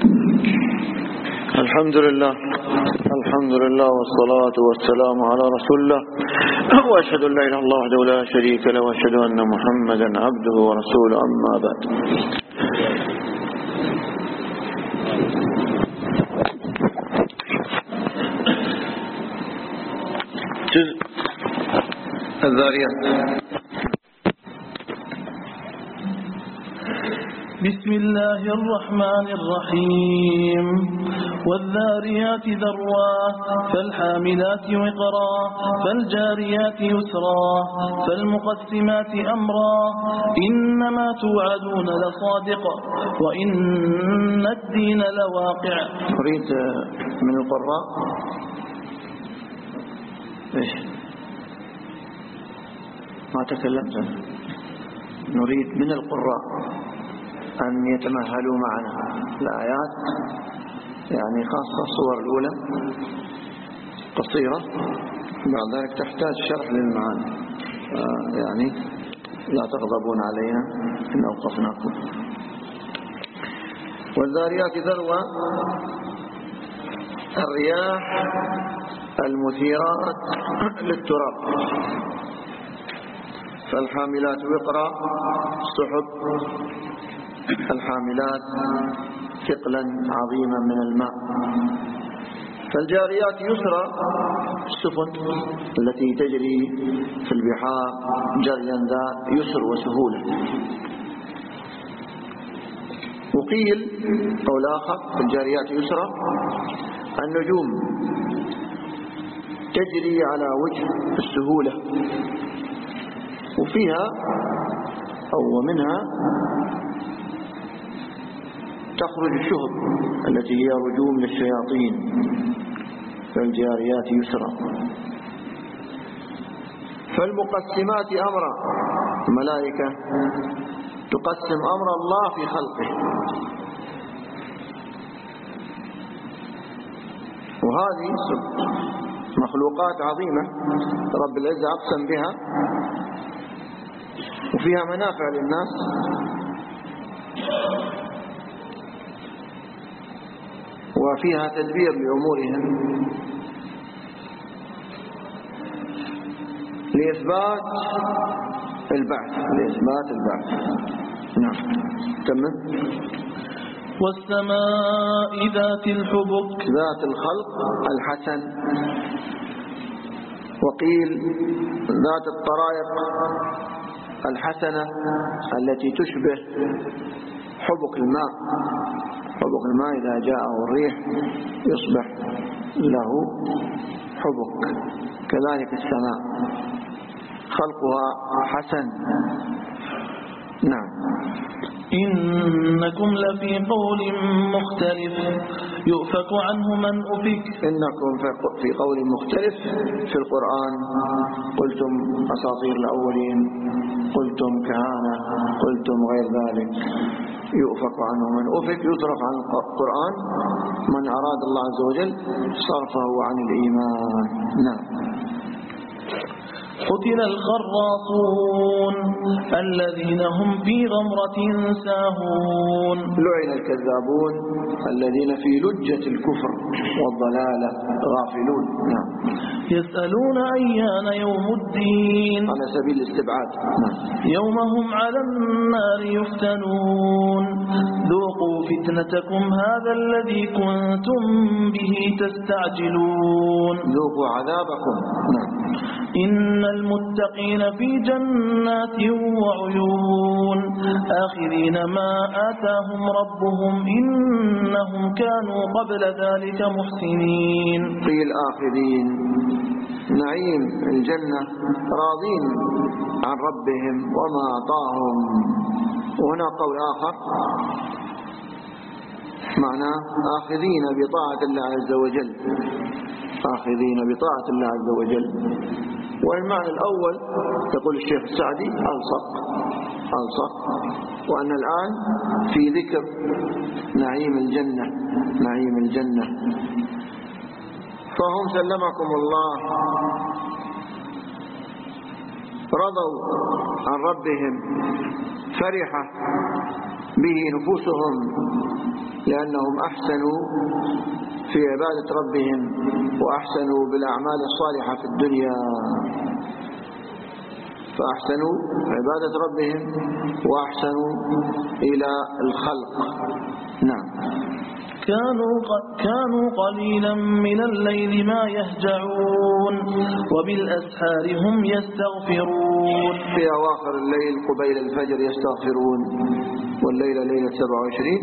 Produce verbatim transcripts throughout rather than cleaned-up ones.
الحمد لله الحمد لله والصلاة والسلام على رسول الله وأشهد أن لا إله إلا الله وحده لا شريك له وأشهد أن محمدا عبده ورسوله أما بعد. جزء الذاريات. بسم الله الرحمن الرحيم. والذاريات ذروا فالحاملات وقرا فالجاريات يسرا فالمقسمات أمرا إنما توعدون لصادق وإن الدين لواقع. أريد من القراء إيش ما تكلمت. نريد من القراء أن يتمهلوا معنا الآيات، يعني خاصة الصور الأولى قصيرة، بعد ذلك تحتاج شرح للمعاني، يعني لا تغضبون علينا إن أوقفناكم. والذاريات ذروة الرياح المثيرات للتراب، فالحاملات وقرا السحب الحاملات ثقلا عظيما من الماء، فالجاريات يسرا السفن التي تجري في البحار جريا ذا يسر وسهولة. وقيل قول آخر الجاريات يسرا النجوم تجري على وجه السهولة، وفيها أو منها تخرج الشهب التي هي رجوم للشياطين، فالجاريات يسرا. فالمقسمات أمرا الملائكة تقسم أمر الله في خلقه، وهذه مخلوقات عظيمة رب العزة أقسم بها، وفيها منافع للناس، وفيها تدبير لأمورهم لإثبات البعث لإثبات البعث. نعم كمل. والسماء ذات الحبك ذات الخلق الحسن، وقيل ذات الطرائق الحسنة التي تشبه حبك الماء. حبك الماء إذا جاءه الريح يصبح له حبك، كذلك السماء خلقها حسن. نعم. إنكم لفي قول مختلف يؤفك عنه من أفك. إنكم في قول مختلف في القرآن، قلتم أساطير الأولين، قلتم كهانة، قلتم غير ذلك. يؤفك عنه من أفك، يصرف عن القرآن من أراد الله عز وجل صرفه عن الإيمان. نعم. قتل الخراصون الذين هم في غمرة ساهون. لعن الكذابون الذين في لجة الكفر والضلالة غافلون. نعم. يسألون أيان يوم الدين على سبيل الاستبعاد. نعم. يوم هم على النار يفتنون ذوقوا فتنتكم هذا الذي كنتم به تستعجلون. ذوقوا عذابكم. نعم. إن المتقين في جنات وعيون آخذين ما آتاهم ربهم إنهم كانوا قبل ذلك محسنين. قيل آخذين نعيم الجنة راضين عن ربهم وما أعطاهم. وهنا قول آخر معناه آخذين بطاعة الله عز وجل، آخذين بطاعة الله عز وجل. والمعنى الأول يقول الشيخ السعدي ألصق ألصق، وأن الآن في ذكر نعيم الجنة نعيم الجنة. فهم سلمكم الله رضوا عن ربهم، فرح به نفوسهم لأنهم أحسنوا في عبادة ربهم وأحسنوا بالأعمال الصالحة في الدنيا، فأحسنوا عبادة ربهم وأحسنوا إلى الخلق. نعم. كانوا كانوا قليلا من الليل ما يهجعون وبالأسحار هم يستغفرون. في أواخر الليل قبيل الفجر يستغفرون، والليلة ليلة سبعة وعشرين،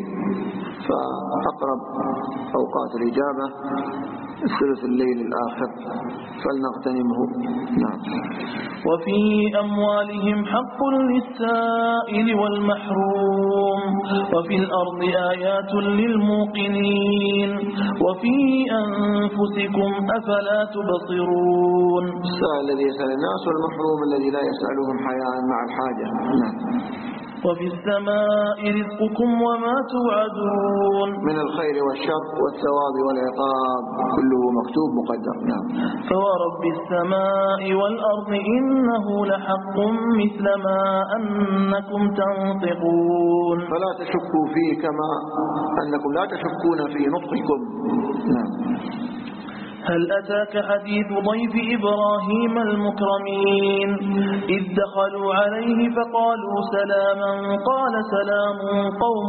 فأقرب أوقات الإجابة ثلث الليل الآخر فلنغتنمه. نعم. وفي أموالهم حق للسائل والمحروم وفي الأرض آيات للموقنين وفي أنفسكم أفلا تبصرون. السائل الذي يسأل الناس والمحروم الذي لا يسألهم حياء مع الحاجة. نعم. وفي السماء رزقكم وما توعدون. من الخير والشر والثواب والعقاب كله مكتوب مقدر. نعم. فورب السماء والأرض إنه لحق مثل ما أنكم تنطقون. فلا تشكوا فيه كما أنكم لا تشكون في نطقكم. نعم. هل أتاك حديث ضيف إبراهيم المكرمين إذ دخلوا عليه فقالوا سلاما قال سلام قوم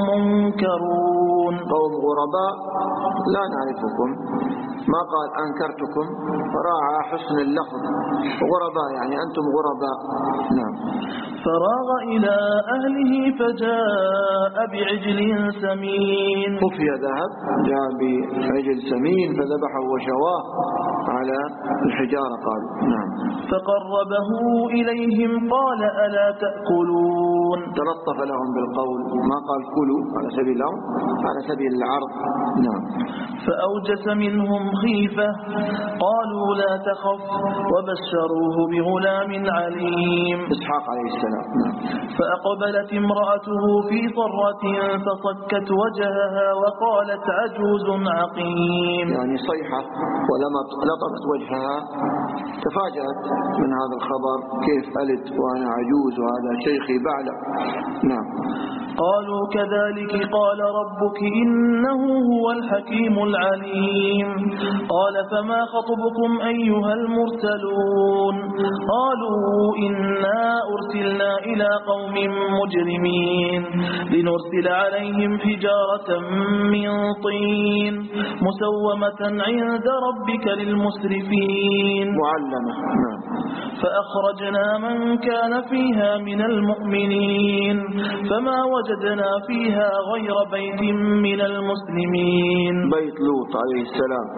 منكرون. قوم غرباء لا نعرفكم، ما قال أنكرتكم، راعى حسن اللفظ. غرباء يعني أنتم غرباء. نعم. فراغ إلى أهله فجاء بعجل سمين. خفي ذهب جاء بعجل سمين فذبحه وشواه على الحجارة قالوا. نعم. فقربه إليهم قال ألا تأكلون. تلطف لهم بالقول، ما قال كلوا على سبيل الأمر، على سبيل العرض. نعم. فأوجس منهم خيفة قالوا لا تخف وبشروه بغلام عليم. إسحاق عليه السلام. نعم. فأقبلت امرأته في صرة فصكت وجهها وقالت عجوز عقيم. يعني صيحة ولما لطمت وجهها تفاجأت من هذا الخبر، كيف ألد وأنا عجوز وهذا شيخي بعلى. نعم. قالوا كذلك قال ربك إنه هو الحكيم العليم. قال فما خطبكم أيها المرسلون؟ قالوا إنا أرسلنا إلى قوم مجرمين لنرسل عليهم حجارة من طين مسومة عند ربك للمسرفين. معلمة. نعم. فأخرجنا من كان فيها من المؤمنين فما وجدنا فيها غير بيت من المسلمين. بيت لوط عليه السلام.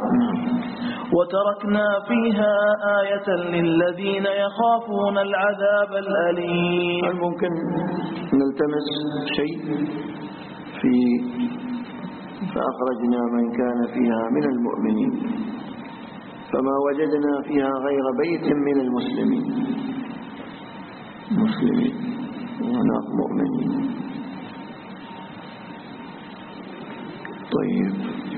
وتركنا فيها آية للذين يخافون العذاب الأليم. هل ممكن نلتمس شيء في فأخرجنا من كان فيها من المؤمنين فما وجدنا فيها غير بيت من المسلمين. مسلمين وهناك مؤمنين. طيب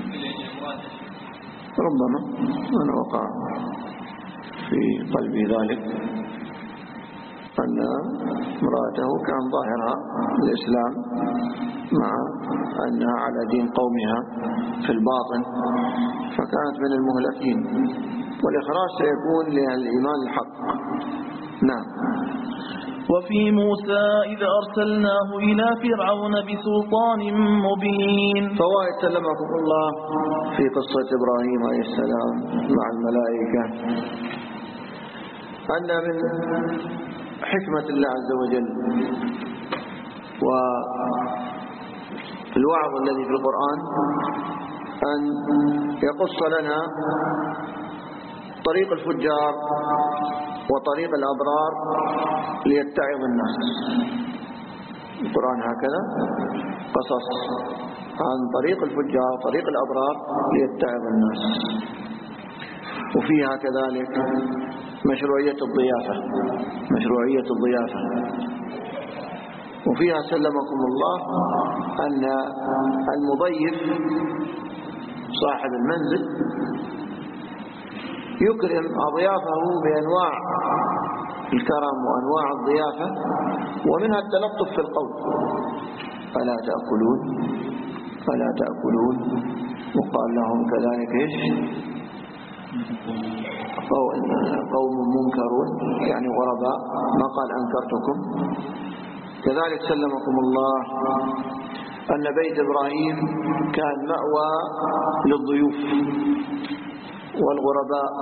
ربما أنا وقع في قلبي ذلك أن امرأته كان ظاهرها الإسلام مع أنها على دين قومها في الباطن فكانت من المهلكين، والإخراج سيكون للإيمان الحق. نعم. وفي موسى إذ أرسلناه إلى فرعون بسلطان مبين. فوائد سلمكم الله في قصة إبراهيم عليه السلام مع الملائكة أن من حكمة الله عز وجل والوعظ الذي في القرآن أن يقص لنا طريق الفجار وطريق الأبرار ليتعظ الناس. القرآن هكذا قصص عن طريق الفجار وطريق الأبرار ليتعظ الناس. وفيها كذلك مشروعية الضيافة مشروعية الضيافة وفيها سلمكم الله أن المضيف صاحب المنزل يكرم أضيافه بأنواع الكرم وأنواع الضيافة، ومنها التلطف في القول. ألا تأكلون ألا تأكلون وقال لهم كذلك إيش قوم منكرون يعني غرباء، ما قال أنكرتكم. كذلك سلمكم الله أن بيت إبراهيم كان مأوى للضيوف والغرباء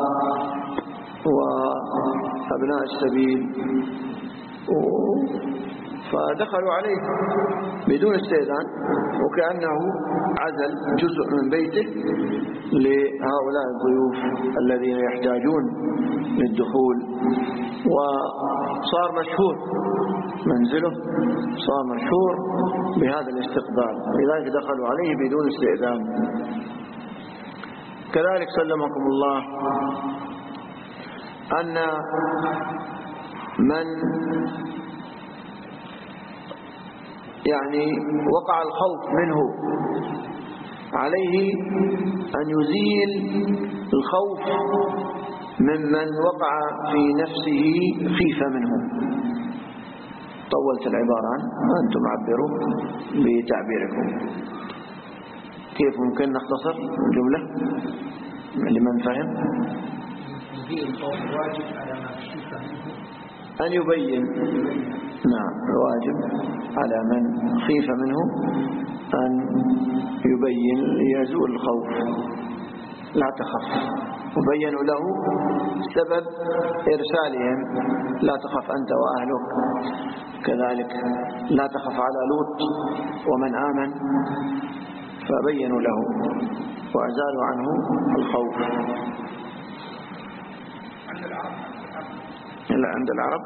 وأبناء السبيل، فدخلوا عليه بدون استئذان وكأنه عزل جزء من بيته لهؤلاء الضيوف الذين يحتاجون للدخول، وصار مشهور منزله، صار مشهور بهذا الاستقبال، لذلك دخلوا عليه بدون استئذان. كذلك سلمكم الله أن من يعني وقع الخوف منه عليه أن يزيل الخوف ممن وقع في نفسه خيفة منه. طولت العبارة، أنتم عبروا بتعبيركم. كيف ممكن نختصر الجملة لمن فهم؟ يزيل الخوف واجب على ما خيف منه أن يبين، نعم الواجب على من خيف منه أن يبين ليزول الخوف. لا تخف، وبينوا له سبب إرسالهم، لا تخف أنت وأهلك. كذلك لا تخف على لوط ومن آمن، فبينوا له وأزالوا عنه الخوف. إلا عند العرب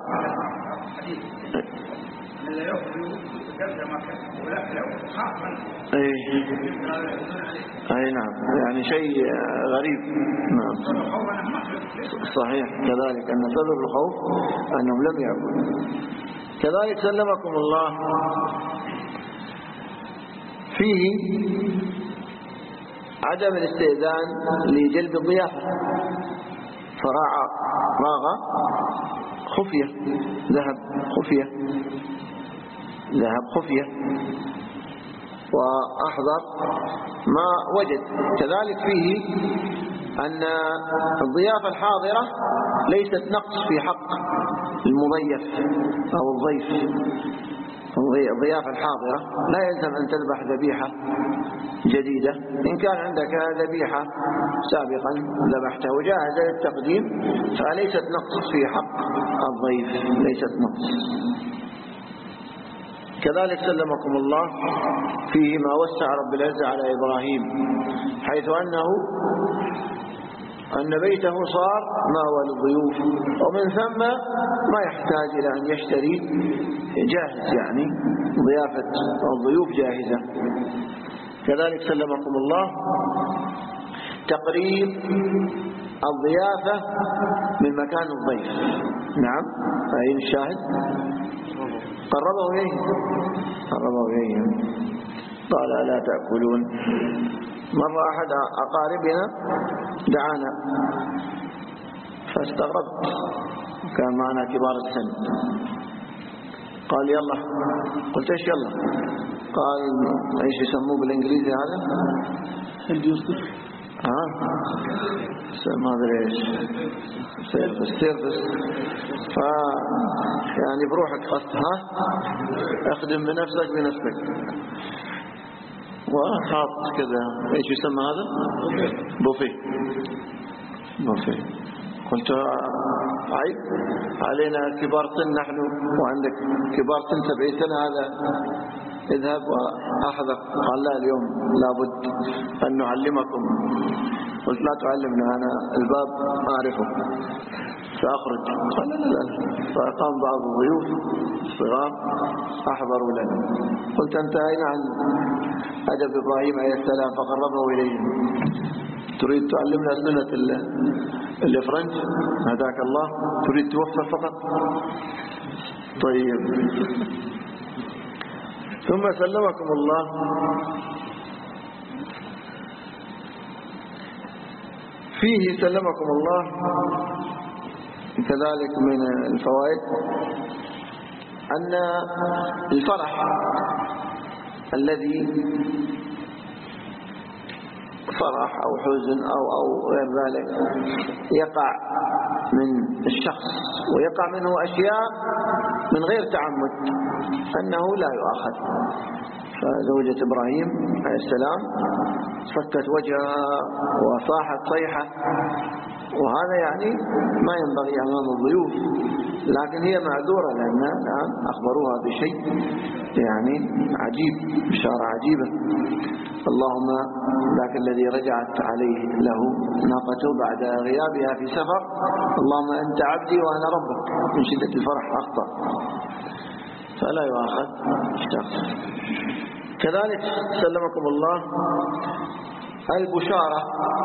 لا يخرج ترجمة ولا لو خاف اي اي نعم، يعني شيء غريب. نعم صحيح. كذلك ان سبب الخوف انهم لم يعبدوا. كذلك سلمكم الله فيه عدم الاستئذان لجلب الضيافة، فراعى راغى خفية، ذهب خفية، ذهب خفية وأحضر ما وجد. كذلك فيه أن الضيافة الحاضرة ليست نقص في حق المضيف أو الضيف. الضيافة الحاضرة لا يلزم أن تذبح ذبيحة جديدة، إن كان عندك ذبيحة سابقا ذبحتها وجاهزة للتقديم فليست نقص في حق الضيف، ليست نقص. كذلك سلمكم الله فيه ما وسع رب العزة على إبراهيم، حيث أنه أن بيته صار مأوى للضيوف، ومن ثم ما يحتاج إلى أن يشتري جاهز، يعني ضيافة الضيوف جاهزة. كذلك سلمكم الله تقريب الضيافة من مكان الضيف. نعم، أين الشاهد؟ قربه إليه، قربه إليه. قال ألا تأكلون. مرة أحد أقاربنا دعانا فاستغربت، كان معنا كبار السن، قال يلا، قلت ايش يلا؟ قال ايش يسموه بالانجليزي هذا؟ اليوسف ها ما ادري ايش، سيرفس سيرفس. ف يعني بروحك خص، ها اخدم بنفسك بنفسك. وحاط كذا ايش يسمى هذا؟ بوفيه. بوفيه. قلت عيب علينا كبار سن نحن، وعندك كبار سن سبعين سنة، هذا اذهب وأحذق. قال لا، اليوم لابد أن نعلمكم. قلت لا تعلمنا، أنا الباب أعرفه سأخرج. قال لا لا لا. فقام بعض الضيوف الصغار أحضروا لنا. قلت انتهينا عن أدب إبراهيم عليه السلام فقربه إليهم، تريد تعلمنا سنة الفرنش؟ هداك الله، تريد توفر فقط؟ طيب. ثم سلمكم الله فيه سلمكم الله كذلك من الفوائد أن الفرح الذي فرح أو حزن أو أو غير ذلك يقع من الشخص ويقع منه أشياء من غير تعمد أنه لا يؤاخذ. فزوجة إبراهيم عليه السلام فكت وجهها وصاحت صيحة، وهذا يعني ما ينبغي أمام الضيوف، لكن هي معذورة لأن الآن أخبروها بشيء يعني عجيب، بشارة عجيبة. اللهم ذاك الذي رجعت عليه له ناقته بعد غيابها في سفر، اللهم أنت عبدي وأنا ربك، من شدة الفرح أخطأ، فلا يؤاخذ الشخص. كذلك سلمكم الله البشارة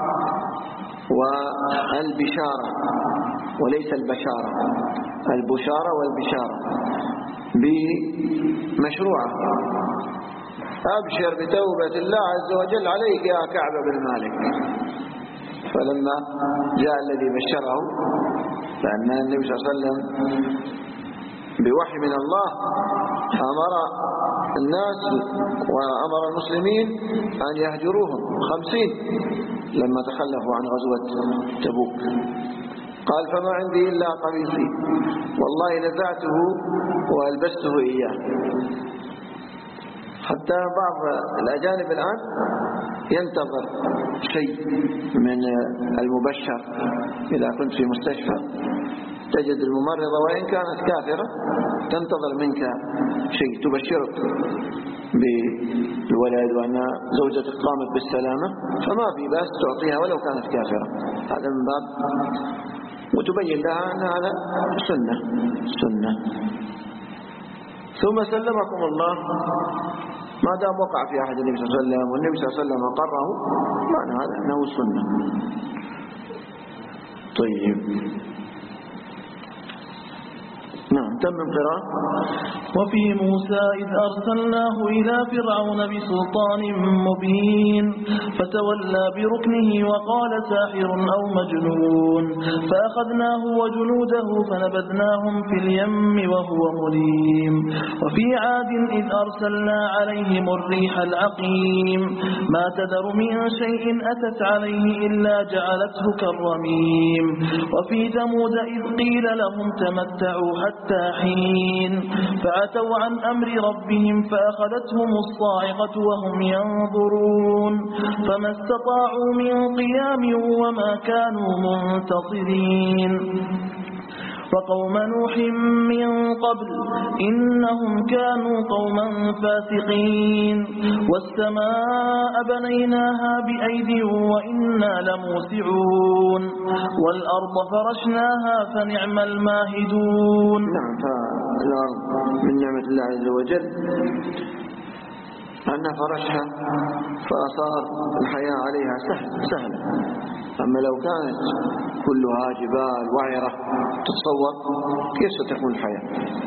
والبشارة وليس البشارة، البشارة والبشارة بمشروعة. أبشر بتوبة الله عز وجل عليك يا كعب بن مالك. فلما جاء الذي بشره، فأن النبي صلى الله عليه وسلم بوحي من الله أمر الناس وأمر المسلمين أن يهجروهم خمسين لما تخلفوا عن غزوة تبوك. قال فما عندي إلا قميصي والله نزعته وألبسته إياه. حتى بعض الأجانب الآن ينتظر شيء من المبشر. إذا كنت في مستشفى تجد الممرضة وإن كانت كافرة تنتظر منك شيء، تبشرك بالولد وأن زوجتك قامت بالسلامة، فما في بأس تعطيها ولو كانت كافرة. هذا من باب، وتبين لها أن هذا سنة سنة. ثم سلمكم الله ما دام وقع في أحد النبي صلى الله عليه وسلم والنبي صلى الله عليه وسلم أقره، معنى هذا أنه سنة. طيب نعم تمم قراءة. وفي موسى إذ أرسلناه إلى فرعون بسلطان مبين فتولى بركنه وقال ساحر أو مجنون فأخذناه وجنوده فنبذناهم في اليم وهو مليم. وفي عاد إذ أرسلنا عليهم الريح العقيم ما تذر من شيء أتت عليه إلا جعلته كالرميم. وفي ثمود إذ قيل لهم تمتعوا حتى حين فعتوا عن أمر ربهم فأخذتهم الصاعقة وهم ينظرون فما استطاعوا من قيام وما كانوا منتصرين. وقوم نوح من قبل إنهم كانوا قوما فاسقين. والسماء بنيناها بأيد وإنا لموسعون والأرض فرشناها فنعم الماهدون. نعم، فالأرض من نعمة الله عز وجل أن فرشها فأصار الحياة عليها سهل سهلة. أما لو كانت كلها جبال وعرة تتصور كيف ستكون الحياة؟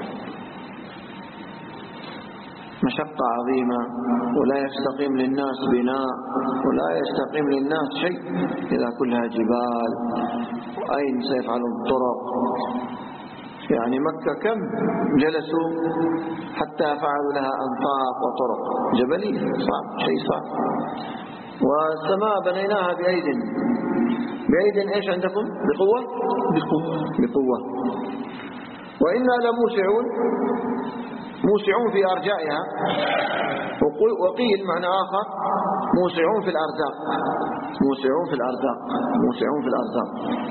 مشقة عظيمة، ولا يستقيم للناس بناء ولا يستقيم للناس شيء إذا كلها جبال. أين سيفعلون الطرق؟ يعني مكة كم جلسوا حتى فعلوا لها أنفاق وطرق جبلية، صعب، شيء صعب. والسماء بنيناها بأيد، بأيد إيش عندكم؟ بقوة؟ بقوة بقوة. وإنا لموسعون، موسعون في أرجائها، وقيل معنى آخر موسعون في الأرزاق، موسعون في الأرزاق، موسعون في الأرزاق.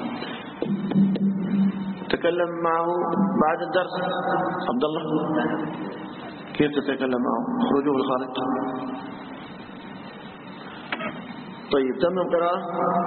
تكلم معه بعد الدرس عبد الله، كيف تتكلم معه؟ خرجوه الخارج. طيب تمام قراءة.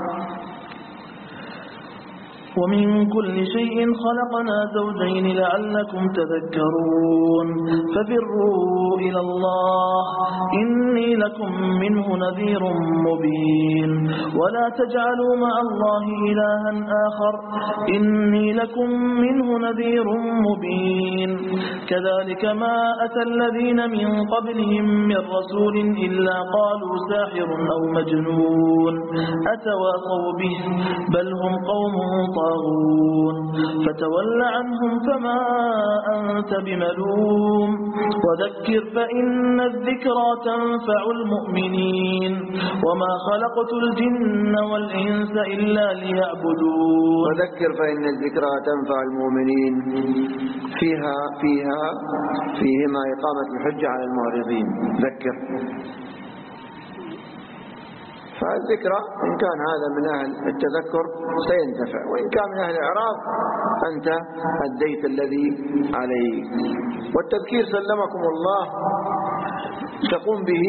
ومن كل شيء خلقنا زوجين لعلكم تذكرون ففروا إلى الله إني لكم منه نذير مبين ولا تجعلوا مع الله إلها آخر إني لكم منه نذير مبين. كذلك ما أتى الذين من قبلهم من رسول إلا قالوا ساحر أو مجنون أتواصوا به بل هم قوم طاغون فتول عنهم فما أنت بملوم وذكر فإن الذكرى تنفع المؤمنين وما خلقت الجن والإنس إلا ليعبدون. وذكر فإن الذكرى تنفع المؤمنين فيها فيها فيهما إقامة الحجة على المعرضين. ذكر، فالذكرى إن كان هذا من أهل التذكر سينتفع، وإن كان من أهل الإعراض أنت أديت الذي عليك. والتذكير سلمكم الله تقوم به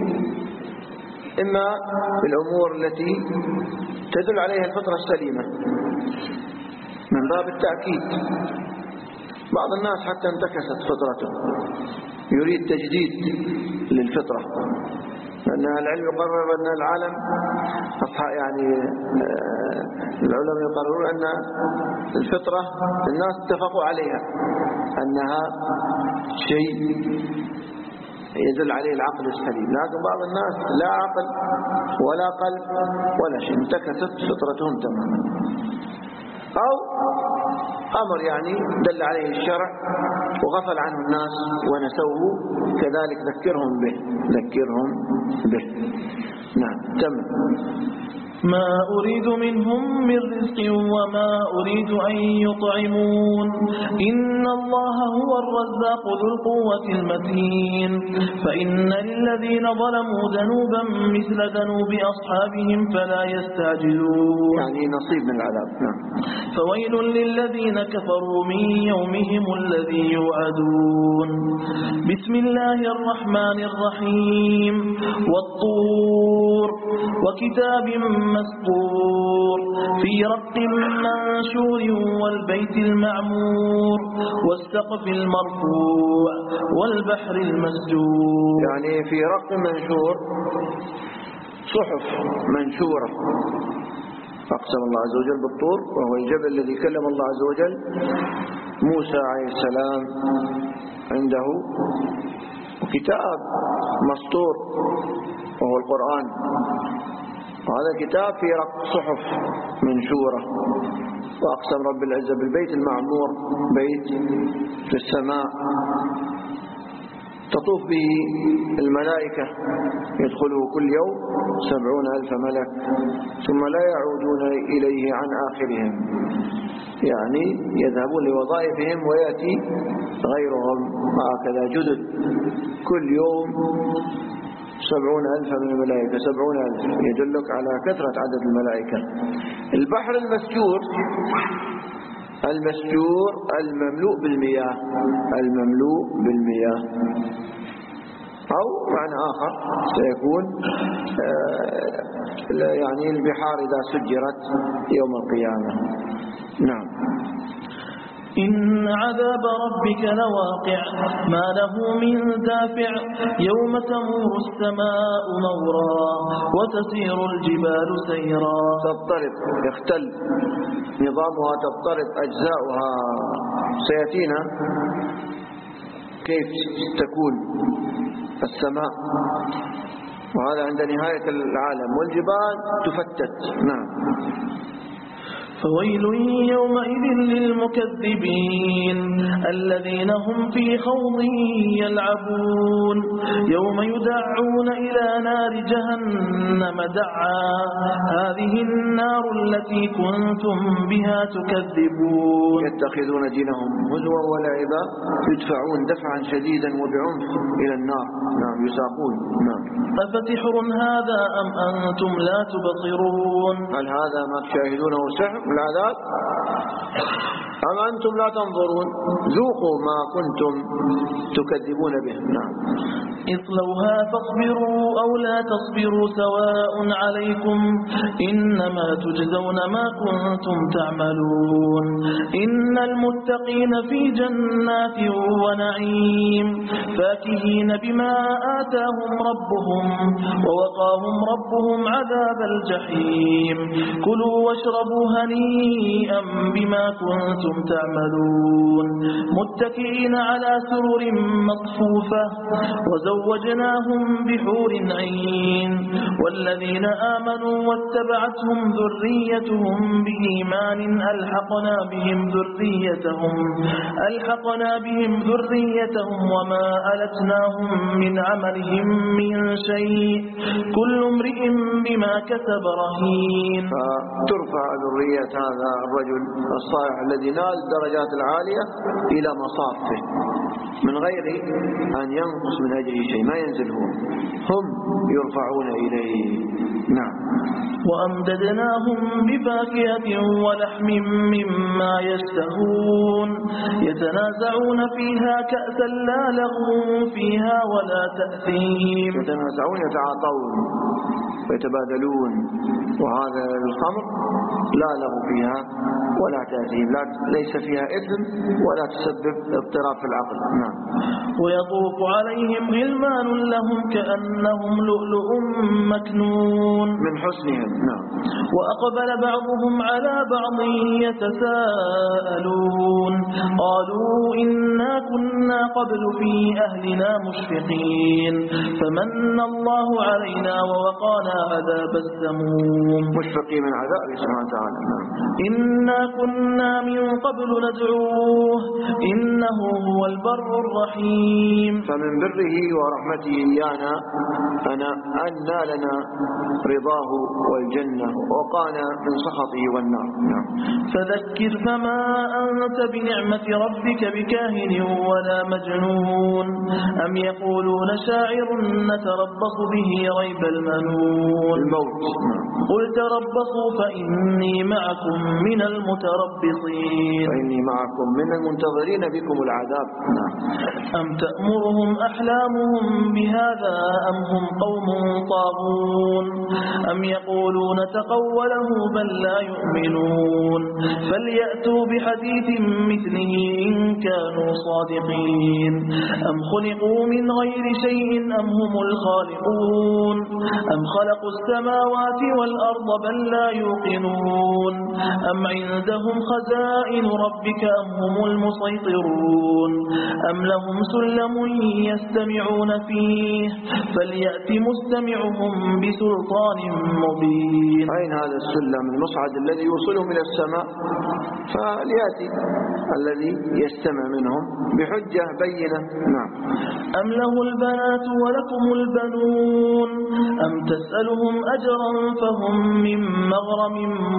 إما بالأمور التي تدل عليها الفطرة السليمة من باب التأكيد. بعض الناس حتى انتكست فطرته يريد تجديد للفطرة، لأن العلم يقرر أن العالم يعني العلماء يقررون أن الفطرة الناس اتفقوا عليها أنها شيء يدل عليه العقل السليم، لكن بعض الناس لا عقل ولا قلب ولا شيء، انتكست فطرتهم تماما. أو أمر يعني دل عليه الشرع وغفل عنه الناس ونسوه، كذلك ذكرهم به ذكرهم به. نعم تم. ما أريد منهم من رزق وما أريد أن يطعمون إن الله هو الرزاق ذو القوة المتين. فإن للذين ظلموا ذنوبا مثل ذنوب أصحابهم فلا يستعجلون، يعني نصيب من العذاب. نعم. فويل للذين كفروا من يومهم الذي يوعدون. بسم الله الرحمن الرحيم. والطور وكتاب مسطور في رق منشور والبيت المعمور والسقف المرفوع والبحر المسجور. يعني في رق منشور، صحف منشورة. أقسم الله عز وجل بالطور وهو الجبل الذي كلم الله عز وجل موسى عليه السلام عنده، وكتاب مسطور وهو القرآن، وهذا الكتاب في رق صحف منشورة. وأقسم رب العزة بالبيت المعمور، بيت في السماء تطوف به الملائكة، يدخله كل يوم سبعون ألف ملك ثم لا يعودون إليه عن آخرهم، يعني يذهبون لوظائفهم ويأتي غيرهم هكذا جدد كل يوم سبعون ألف من الملائكة. سبعون ألف يدلك على كثرة عدد الملائكة. البحر المسجور، المسجور المملوء بالمياه، المملوء بالمياه. أو معنى آخر سيكون يعني البحار إذا سجرت يوم القيامة. نعم. إن عذاب ربك لواقع ما له من دافع يوم تمور السماء مورا وتسير الجبال سيرا. تضطرب، يختل نظامها، تضطرب أجزاؤها. سيأتينا كيف تكون السماء، وهذا عند نهاية العالم. والجبال تفتت. نعم. فويل يومئذ للمكذبين الذين هم في خوض يلعبون يوم يدعون إلى نار جهنم دعا هذه النار التي كنتم بها تكذبون. يتخذون دينهم هزوا ولعبا يدفعون دفعا شديدا وبعنف إلى النار. نعم يساقون. نعم. أفتحر هذا أم أنتم لا تبصرون. هل هذا ما تشاهدونه سحر العذاب أم أنتم لا تنظرون؟ ذوقوا ما كنتم تكذبون به. نعم. اصلوها فاصبروا أو لا تصبروا سواء عليكم إنما تجزون ما كنتم تعملون. إن المتقين في جنات ونعيم فاكهين بما آتاهم ربهم ووقاهم ربهم عذاب الجحيم. كلوا واشربوا هنيئا بما كنتم كنتم تعملون متكئين على سرر مصفوفة وزوجناهم بحور عين والذين آمنوا واتبعتهم ذريتهم بإيمان ألحقنا بهم ذريتهم ألحقنا بهم ذريتهم وما ألتناهم من عملهم من شيء كل امرئ بما كسب رهين. فترفع ذرية هذا الرجل الصالح الذي نال الدرجات العالية إلى مصافه من غير أن ينقص من أجله شيء، ما ينزل هو، هم يرفعون إليه. نعم. وأمددناهم بفاكهة ولحم مما يشتهون يتنازعون فيها كأسا لا لغو فيها ولا تأثيم. يتنازعون يتعاطون ويتبادلون، وهذا الخمر لا لغو فيها ولا تأثيم، لا ليس فيها إثم ولا تسبب اضطراب في العقل. نعم. ويطوف عليهم غلمان لهم كأنهم لؤلؤ مكنون من حسنهم. نعم. وأقبل بعضهم على بعض يتساءلون قالوا إنا كنا قبل في أهلنا مشفقين فمن الله علينا ووقانا عذاب السموم. مشفقين من عذابه سبحانه وتعالى. نعم. إنا كنا من قبل ندعوه إنه هو البر الرحيم. فمن بره ورحمته إيانا أنا أنى لنا رضاه والجنة وقانا من سخطه والنار. نعم. فذكر فما أنت بنعمة ربك بكاهن ولا مجنون أم يقولون شاعر نتربص به ريب المنون الموت. قل تربصوا فإني معكم من المتربصين فإني معكم من المنتظرين بكم العذاب. نعم. أم تأمرهم أحلامهم بهذا أم هم قوم طاغون أم يقولون تقوله بل لا يؤمنون فليأتوا بحديث مثله إن كانوا صادقين أم خلقوا من غير شيء أم هم الخالقون أم خلقوا السماوات والأرض بل لا يوقنون أم عندهم خزائن ربك أم هم المسيطرون أم لهم سلم يستمعون فيه فليأت مستمعهم بسلطان مبين. أين هذا السلم المصعد الذي يوصلهم إلى السماء؟ فليأتي الذي يستمع منهم بحجة بينة. نعم. أم له البنات ولكم البنون أم تسألهم أجرا فهم من مغرم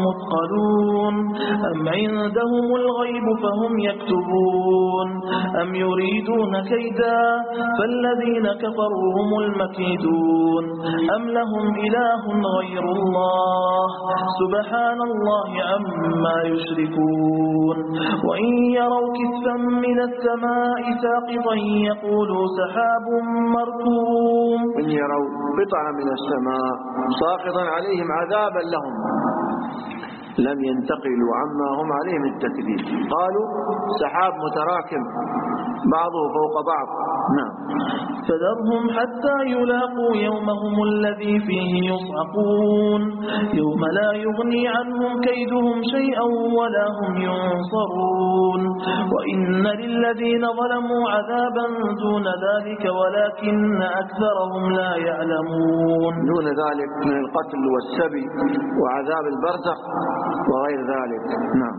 مثقلون أم عندهم الغيب فهم يكتبون أم يريدون كيدا فالذين كفروا هم المكيدون أم لهم إله غير الله سبحان الله عما يشركون وإن يروا كسفا من السماء ساقطا يقولوا سحاب مركوم. إن يروا قطعا من السماء ساقطا عليهم عذابا لهم لم ينتقلوا عما هم عليه من التكذيب، قالوا سحاب متراكم بعضه فوق بعض. نعم. فذرهم حتى يلاقوا يومهم الذي فيه يصعقون يوم لا يغني عنهم كيدهم شيئا ولا هم ينصرون وإن للذين ظلموا عذابا دون ذلك ولكن أكثرهم لا يعلمون. دون ذلك من القتل والسبي وعذاب البرزخ وغير ذلك. نعم.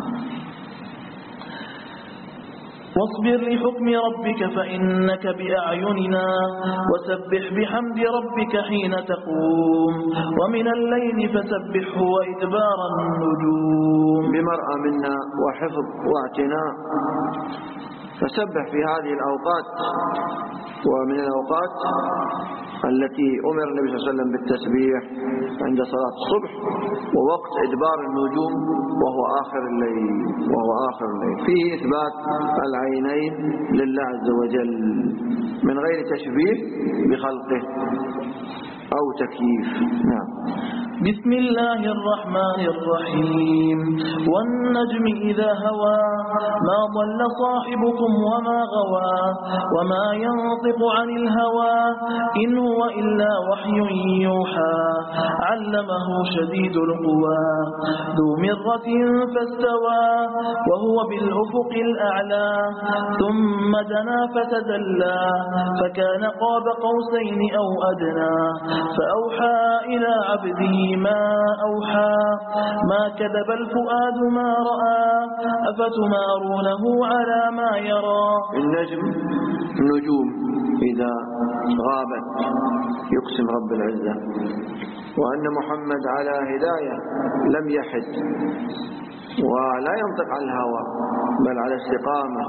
واصبر لحكم ربك فإنك بأعيننا وسبح بحمد ربك حين تقوم ومن الليل فسبحه وإدبار النجوم. بمرأة منا وحفظ واعتناء، فسبح في هذه الأوقات، ومن الأوقات التي أمر النبي صلى الله عليه وسلم بالتسبيح عند صلاة الصبح ووقت إدبار النجوم وهو آخر الليل وهو آخر الليل فيه إثبات العينين لله عز وجل من غير تشبيه بخلقه. أو تكييف. نعم. بسم الله الرحمن الرحيم. والنجم إذا هوى ما ضل صاحبكم وما غوى وما ينطق عن الهوى إن هو إلا وحي يوحى علمه شديد القوى ذو مرة فاستوى وهو بالأفق الأعلى ثم دنا فتدلى فكان قاب قوسين أو أدنى فأوحى إلى عبده ما أوحى ما كذب الفؤاد ما رأى أفتمارونه على ما يرى. النجم النجوم إذا غابت يقسم رب العزة وأن محمد على هداية لم يحد ولا ينطق عن الهوى بل على استقامة.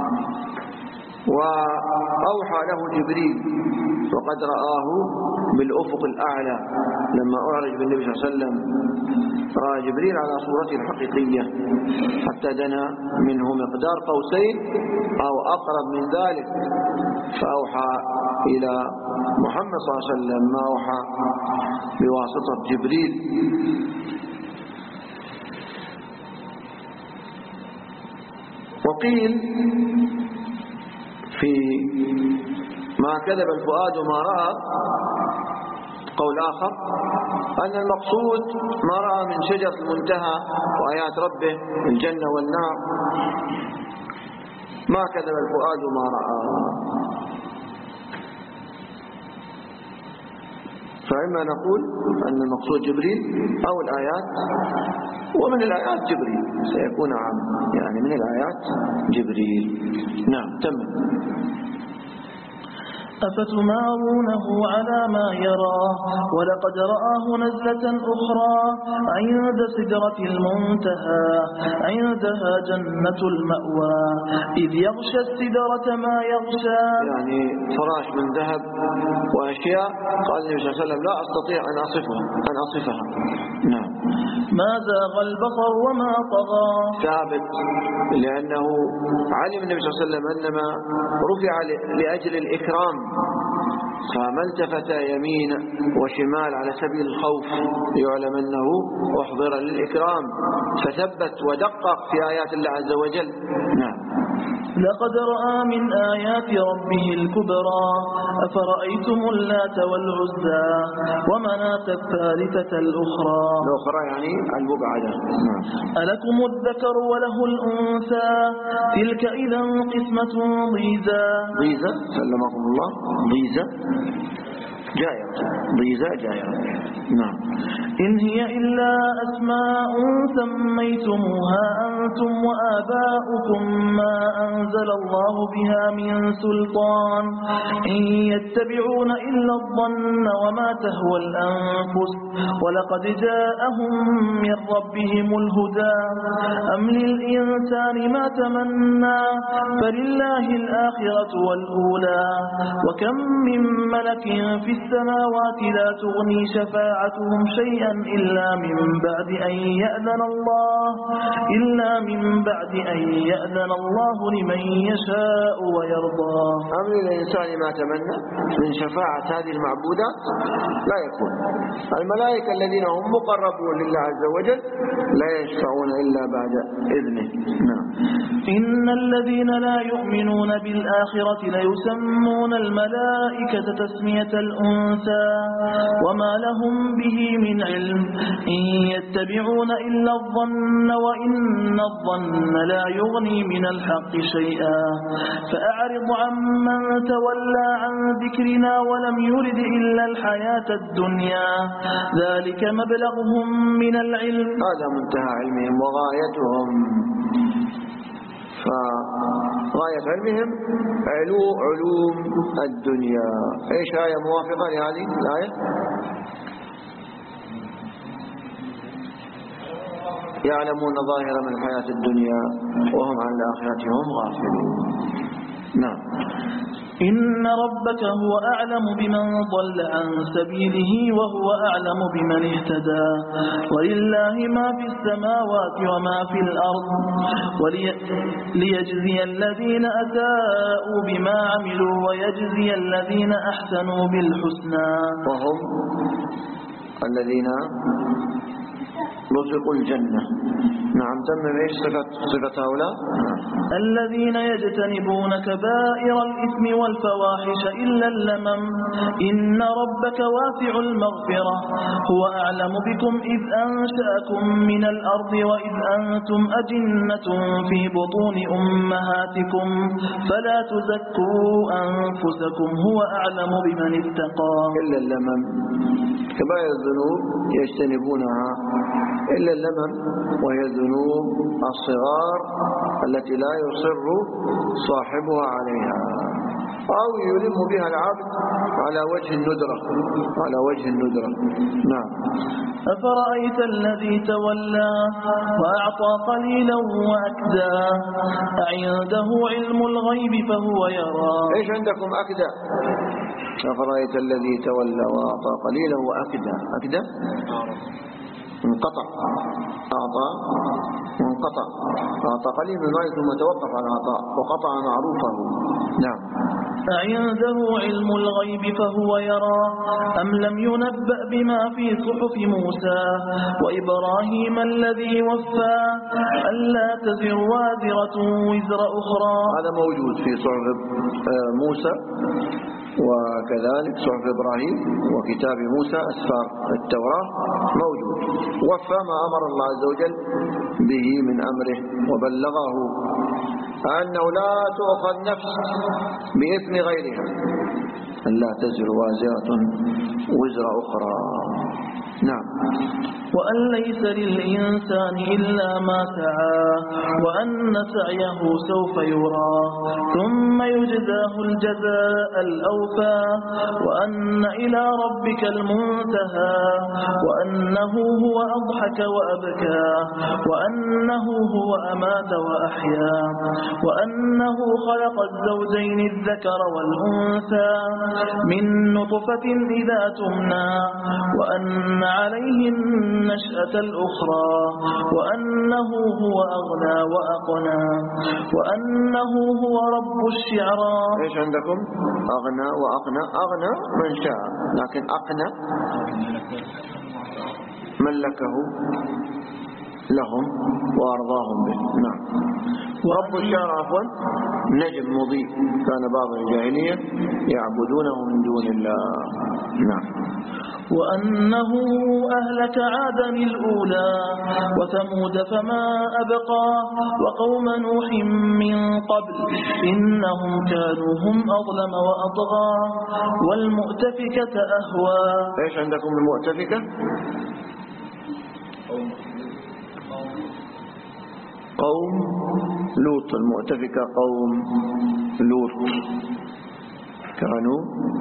وأوحى له جبريل وقد رآه بالأفق الأعلى لما أعرج بالنبي صلى الله عليه وسلم رأى جبريل على صورته الحقيقية حتى دنا منه مقدار قوسين أو أقرب من ذلك فأوحى إلى محمد صلى الله عليه وسلم ما أوحى بواسطة جبريل. وقيل في ما كذب الفؤاد ما رأى قول آخر أن المقصود ما رأى من شجر المنتهى وآيات ربه الجنة والنار ما كذب الفؤاد ما رأى. فإما نقول أن المقصود جبريل أو الآيات ومن الآيات جبريل سيكون عام يعني من الآيات جبريل. نعم تم. أفتمارونه على ما يرى ولقد رآه نزلة أخرى عند سدرة المنتهى عندها جنة المأوى إذ يغشى السدرة ما يغشى يعني فراش من ذهب وأشياء قال النبي صلى الله عليه وسلم لا أستطيع أن أصفها أن أصفها. نعم. ما زاغ البصر وما طغى ثابت لأنه علم النبي صلى الله عليه وسلم أنما رفع لأجل الإكرام فما التفت يمين وشمال على سبيل الخوف يعلم أنه أحضر للإكرام فثبت ودقق في آيات الله عز وجل. نعم. لقد رأى من آيات ربه الكبرى أفرأيتم اللات والعزى ومناة الثالثة الأخرى الأخرى يعني المبعدة. نعم. ألكم الذكر وله الأنثى تلك إذا قسمة ضيزى. ضيزة سلمكم الله. ضيزة جائرة. ضيزة جائرة. نعم. إن هي إلا أسماء سميتموها أنتم وآباؤكم ما أنزل الله بها من سلطان إن يتبعون إلا الظن وما تهوى الأنفس ولقد جاءهم من ربهم الهدى أم للإنسان ما تمنى فلله الآخرة والأولى وكم من ملك في السماوات لا تغني شفاعتهم شيئا إلا من بعد أن يأذن الله إلا من بعد أن يأذن الله لمن يشاء ويرضى. أم للإنسان ما تمنى من شفاعة هذه المعبودات لا يكون. الملائكة الذين هم مقربون لله عز وجل لا يشفعون إلا بعد إذنه. نعم. إن الذين لا يؤمنون بالآخرة ليسمون الملائكة تسمية الأنثى وما لهم به من علم إن يتبعون إلا الظن وإن الظن لا يغني من الحق شيئا فأعرض عمن تولى عن ذكرنا ولم يرد إلا الحياة الدنيا ذلك مبلغهم من العلم. هذا منتهى علمهم وغايتهم. فغاية علمهم علو علوم الدنيا. ايش آية موافقة لهذه الآية؟ يعلمون ظاهرا من الحياة الدنيا وهم عن الآخرة هم غافلون. نعم. إن ربك هو أعلم بمن ضل عن سبيله وهو أعلم بمن اهتدى ولله ما في السماوات وما في الأرض وليجزي الذين أساءوا بما عملوا ويجزي الذين أحسنوا بالحسنى وهم الذين رزقوا الجنة. نعم. تم ايش صفة صفة هؤلاء؟ الذين يجتنبون كبائر الإثم والفواحش إلا اللمم إن ربك واسع المغفرة هو أعلم بكم إذ أنشأكم من الأرض وإذ أنتم أجنة في بطون أمهاتكم فلا تزكوا أنفسكم هو أعلم بمن اتقى. إلا اللمم كبائر الذنوب يجتنبونها إلا اللمم وهي الذنوب الصغار التي لا يصر صاحبها عليها أو يلم بها العبد على وجه الندرة على وجه الندرة. نعم. أفرأيت الذي تولى وأعطى قليلا وأكدى أعنده علم الغيب فهو يرى. إيش عندكم أكدى؟ أفرأيت الذي تولى وأعطى قليلا وأكدى. أكدى انقطع. أعطى وانقطع. أعطى قليل من المال ثم توقف عن العطاء وقطع معروفه. نعم. أعنده علم الغيب فهو يرى أم لم ينبأ بما في صحف موسى وإبراهيم الذي وفى ألا تزر وازرة وزر أخرى. هذا موجود في صحف موسى وكذلك صحف إبراهيم وكتاب موسى أسفار التوراة موجود. وفى ما أمر الله عز وجل به من أمره وبلغه أنه لا تؤخذ نفس بإثم غيرها أن لا تزر وازرة وزر أخرى. نعم. وأن ليس للإنسان إلا ما سعى وأن سعيه سوف يرى ثم يجزاه الجزاء الأوفى وأن إلى ربك المنتهى وأنه هو أضحك وأبكى وأنه هو أمات وأحيا وأنه خلق الزوجين الذكر والأنثى من نطفة إذا تمنى وأن عليه النشأة الأخرى وأنه هو أغنى وأقنى وأنه هو رب الشعرى. إيش عندكم؟ أغنى وأقنى. أغنى من شاء لكن أقنى ملكه لهم وأرضاهم به. نعم. رب الشعر عفوا نجم مضيء كان بعض الجاهلية يعبدونه من دون الله. نعم. وأنه أهلك عادا الأولى وثمود فما أبقى وقوم نوح من قبل إنهم كانوا هم أظلم وأطغى والمؤتفكة أهوى. إيش عندكم المؤتفكة؟ قوم لوط. المؤتفكة قوم لوط كانوا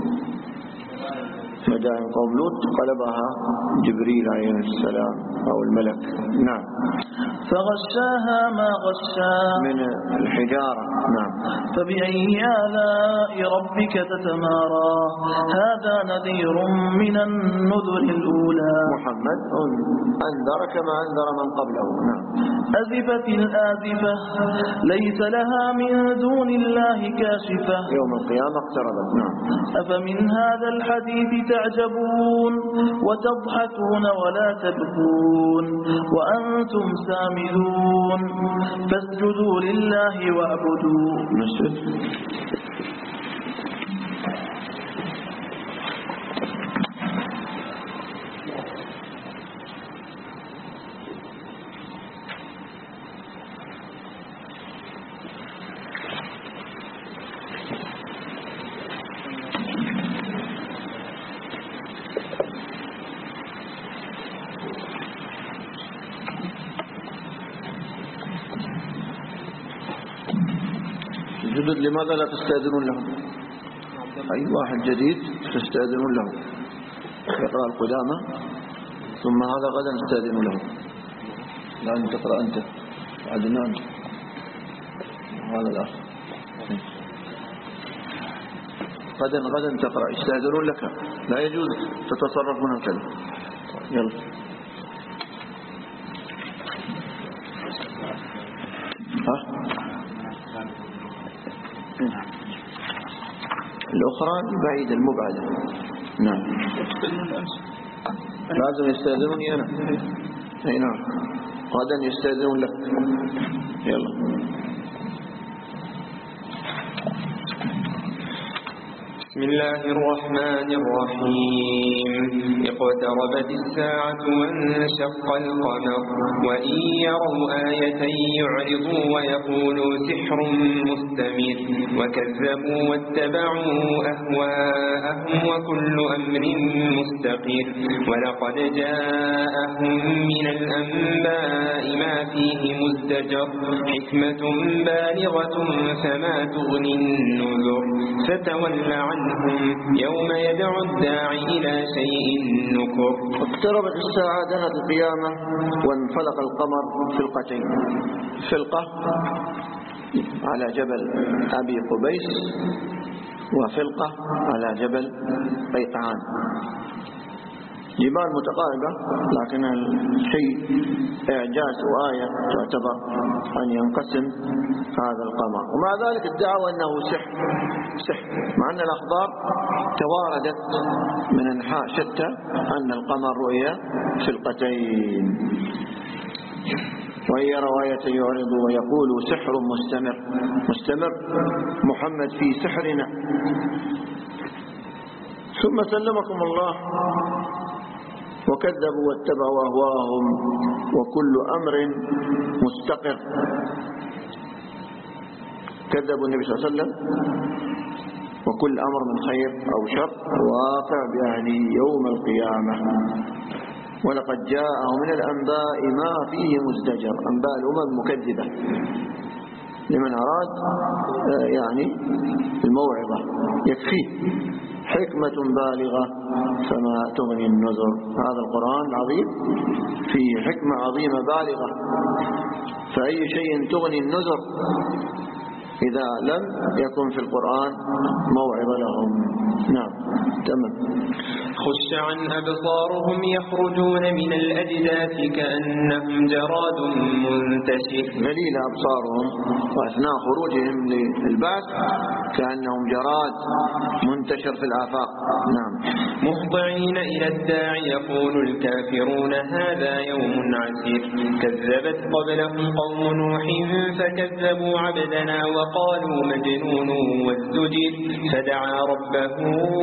مدائن قوم لوط قلبها جبريل عليه السلام أو الملك. نعم. فغشاها ما غشا من الحجارة. نعم. فبأي آلاء ربك تتمارى هذا نذير من النذر الأولى. محمد أنذر كما أنذر من قبله. نعم. أزفت الآزفة ليس لها من دون الله كاشفة يوم القيامة اقتربت. نعم. أفمن هذا الحديث تعجبون وتضحكون ولا تبكون وأنتم سامدون فاسجدوا لله واعبدوا. نسجد. جدد لماذا لا تستأذنون لهم؟ أي واحد جديد تستأذنون له يقرأ القدامى ثم هذا غدا نستأذن له. الآن تقرأ أنت عدنان هذا الأخ. غدا غدا تقرأ، يستأذنون لك، لا يجوز تتصرفون هكذا. يلا. ها؟ الأخرى البعيدة المبعدة. نعم. لازم يستأذنوني أنا. أي نعم. غدا يستأذنون لك. يلا. بسم الله الرحمن الرحيم. اقتربت الساعة وانشق القمر وإن يروا آية يعرضوا ويقولوا سحر مستمر وكذبوا واتبعوا أهواءهم وكل أمر مستقر ولقد جاءهم من الأنباء ما فيه مزدجر حكمة بالغة فما تغني النذر فتول عنهم يوم يدعو الداعي إلى شيء نكر. اقتربت الساعة دنت القيامة وانفلق القمر فلقتين، فلقة على جبل أبي قبيس وفلقة على جبل قيطعان، جبال متقاربة لكن الشيء إعجاز وآية تعتبر أن ينقسم هذا القمر. ومع ذلك ادعوا أنه سحر سحر مع أن الأخبار تواردت من أنحاء شتى أن القمر رؤيا فلقتين. وإن يروا آية يعرضوا ويقولوا سحر مستمر مستمر محمد في سحرنا. ثم سلمكم الله وكذبوا واتبعوا أهواءهم وكل أمر مستقر. كذبوا النبي صلى الله عليه وسلم وكل أمر من خير أو شر واقع بأهله يوم القيامة. ولقد جاءهم من الأنباء ما فيه مزدجر، أنباء الأمم مكذبة لمن أراد يعني الموعظة يكفيه، حكمة بالغة فما تغني النذر. هذا القرآن العظيم فيه حكمة عظيمة بالغة، فأي شيء تغني النذر إذا لم يكن في القرآن موعظة لهم. نعم تمام. خش عن أبصارهم يخرجون من الأجداث كأنهم جراد منتشر. ذليل أبصارهم وأثناء خروجهم للبعث كأنهم جراد منتشر في الآفاق. نعم. مهطعين إلى الداع يقول الكافرون هذا يوم عسير. كذبت قبلهم قوم نوح فكذبوا عبدنا وقالوا مجنون وازدجر فدعا ربه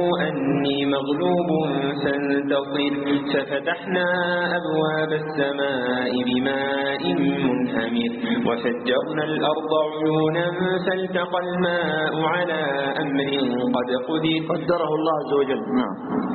أني مغلوب فانتصر ففتحنا أبواب السماء بماء منهمر وفجرنا الأرض عيونا فالتقى الماء على أمر قد قدر قدره الله عز وجل. نعم.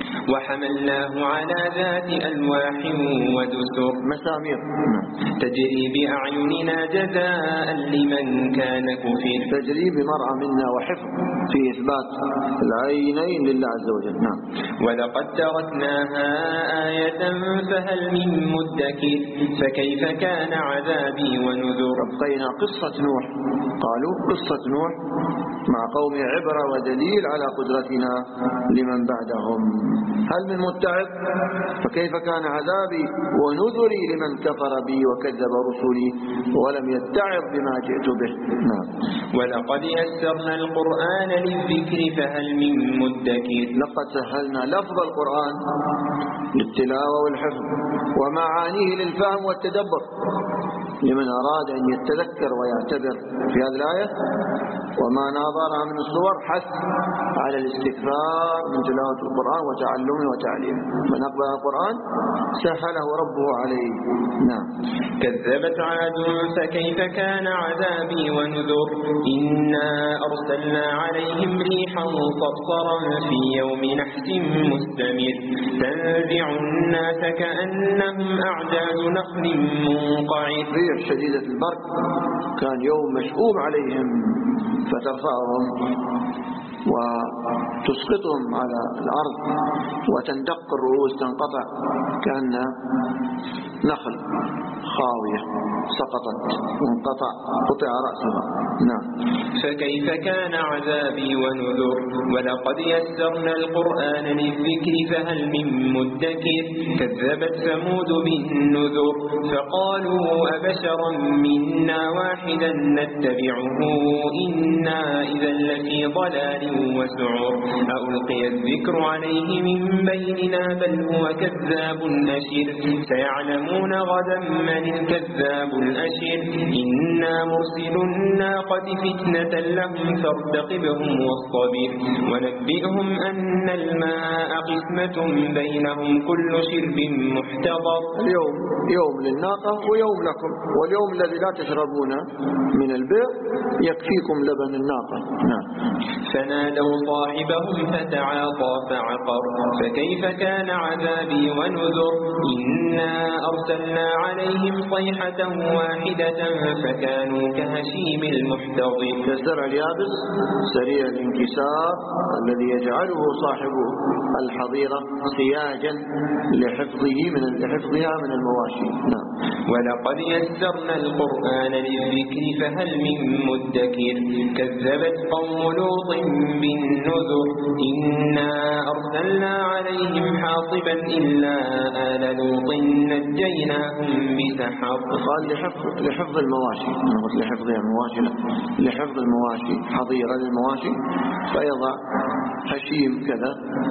وحملناه على ذات ألواح ودسر مسامير تجري بأعيننا جزاء لمن كان كفر. تجري بمرأة منا وحفظ في إثبات العينين لله عز وجل. نعم. ولقد تركناها آية فهل من مدكر فكيف كان عذابي ونذر. أبقينا قصة نوح، قالوا قصة نوح مع قوم عبرة ودليل على قدرتنا لمن بعدهم. هل من متعب فكيف كان عذابي ونذري لمن كفر بي وكذب رسلي ولم يتعظ بما جئت به. نعم. ولقد يسرنا القرآن للذكر فهل من مدكر. لقد سهلنا لفظ القرآن للتلاوة والحفظ ومعانيه للفهم والتدبر لمن أراد أن يتذكر ويعتبر. في هذه الآية وما ناظرها من الصور حث على الاستكثار من تلاوة القرآن وتعلمه وتعليمه. من أقبل القرآن سهله ربه عليه. نعم. كذبت عاد فكيف كان عذابي ونذر. إنا أرسلنا عليهم ريحا صرصرا في يوم نحس مستمر تنزع الناس كأنهم أعجاز نخل منقعر. ريح شديدة البرد، كان يوم مشؤوم عليهم فترفعهم وتسقطهم على الأرض وتندق الرؤوس، تنقطع كأن نخل خاوية سقطت وانقطع قطع رأسها. نعم. فكيف كان عذابي ونذر ولقد يسرنا القرآن للذكر فهل من مدكر كذبت ثمود بالنذر فقالوا أبشرا منا واحدا نتبعه إنا إذا لفي ضلال وسعر ألقي الذكر عليه من بيننا بل هو كذاب أشر سيعلمون غدا من الكذاب الأشر إنا مرسل الناقة فتنة لهم فارتقبهم واصطبر ونبئهم أن الماء قسمة بينهم كل شرب محتضر. اليوم يوم للناقة ويوم لكم، واليوم الذي لا تشربون من البئر يكفيكم لبن الناقة. نعم. فنادوا صاحبهم فتعاطى فعقر فكيف كان عذابي ونذر إنا أرسلنا عليهم صيحة واحدة فكانوا كهشيم المحتضر. الزرع اليابس سريع الانكسار الذي يجعله صاحب الحظيرة سياجا لحفظه من لحفظها من المواشي. نعم. ولقد يسرنا القرآن للذكر فهل من مدكر كذبت قوم لوط بالنذر إنا أرسلنا عليهم حاصبا إلا آل لوط نجيناهم بسحر. قال لحفظ لحفظ المواشي، نقول لحفظها المواشي لا لحفظ المواشي حظيرة للمواشي، فيضع هشيم كذا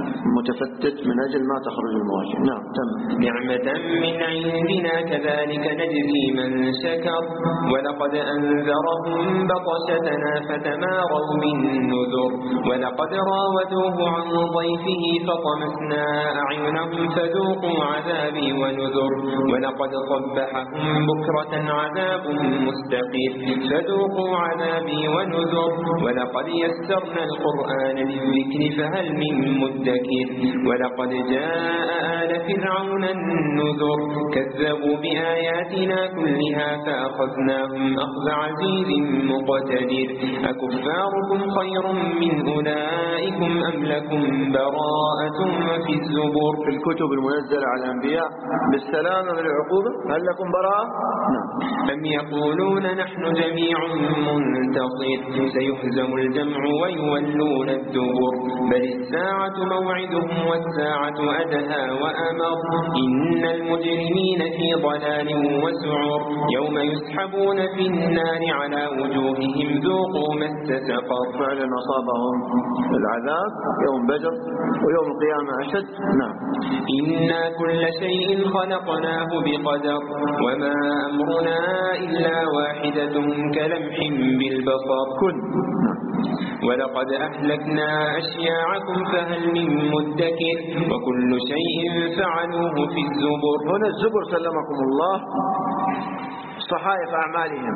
متفتت من أجل ما تخرج المواشي. نعم. تم. نعمة من عندنا كذلك نجزي من شكر ولقد أنذرهم بطشتنا فتماروا بالنذر ولقد راودوه عن ضيفه فطمسنا أعينهم فذوقوا عذابي ونذر ولقد صبحهم بكرة عذاب مستقيم فذوقوا عذابي ونذر ولقد يسرنا القرآن للذكر فهل من مدكر ولقد جاء آل فرعون النذر كذبوا بآياتنا كلها فأخذناهم أخذ عزيز مقتدر. أكفاركم خير من أولئكم أم لكم براءة في الزبر. في الكتب المنزلة على الأنبياء بالسلامة من العقوبة هل لكم براءة؟ نعم. أم يقولون نحن جميع منتصر سيهزم الجمع ويولون الدبر بل الساعة موعدهم والساعة أدهى وأمر إن المجرمين في ضلال وسعر يوم يسحبون في النار على وجوههم ذوقوا مس سقر. فعلا أصابهم العذاب يوم بدر ويوم القيامة أشد. نعم. إنا كل شيء خلقناه بقدر وما أمرنا إلا واحدة كلمح بالبصر. كن. ولقد أهلكنا أشياعكم فهل من مدكر وكل شيء فعلوه في الزبر. هنا الزبر سلمكم الله صحائف أعمالهم،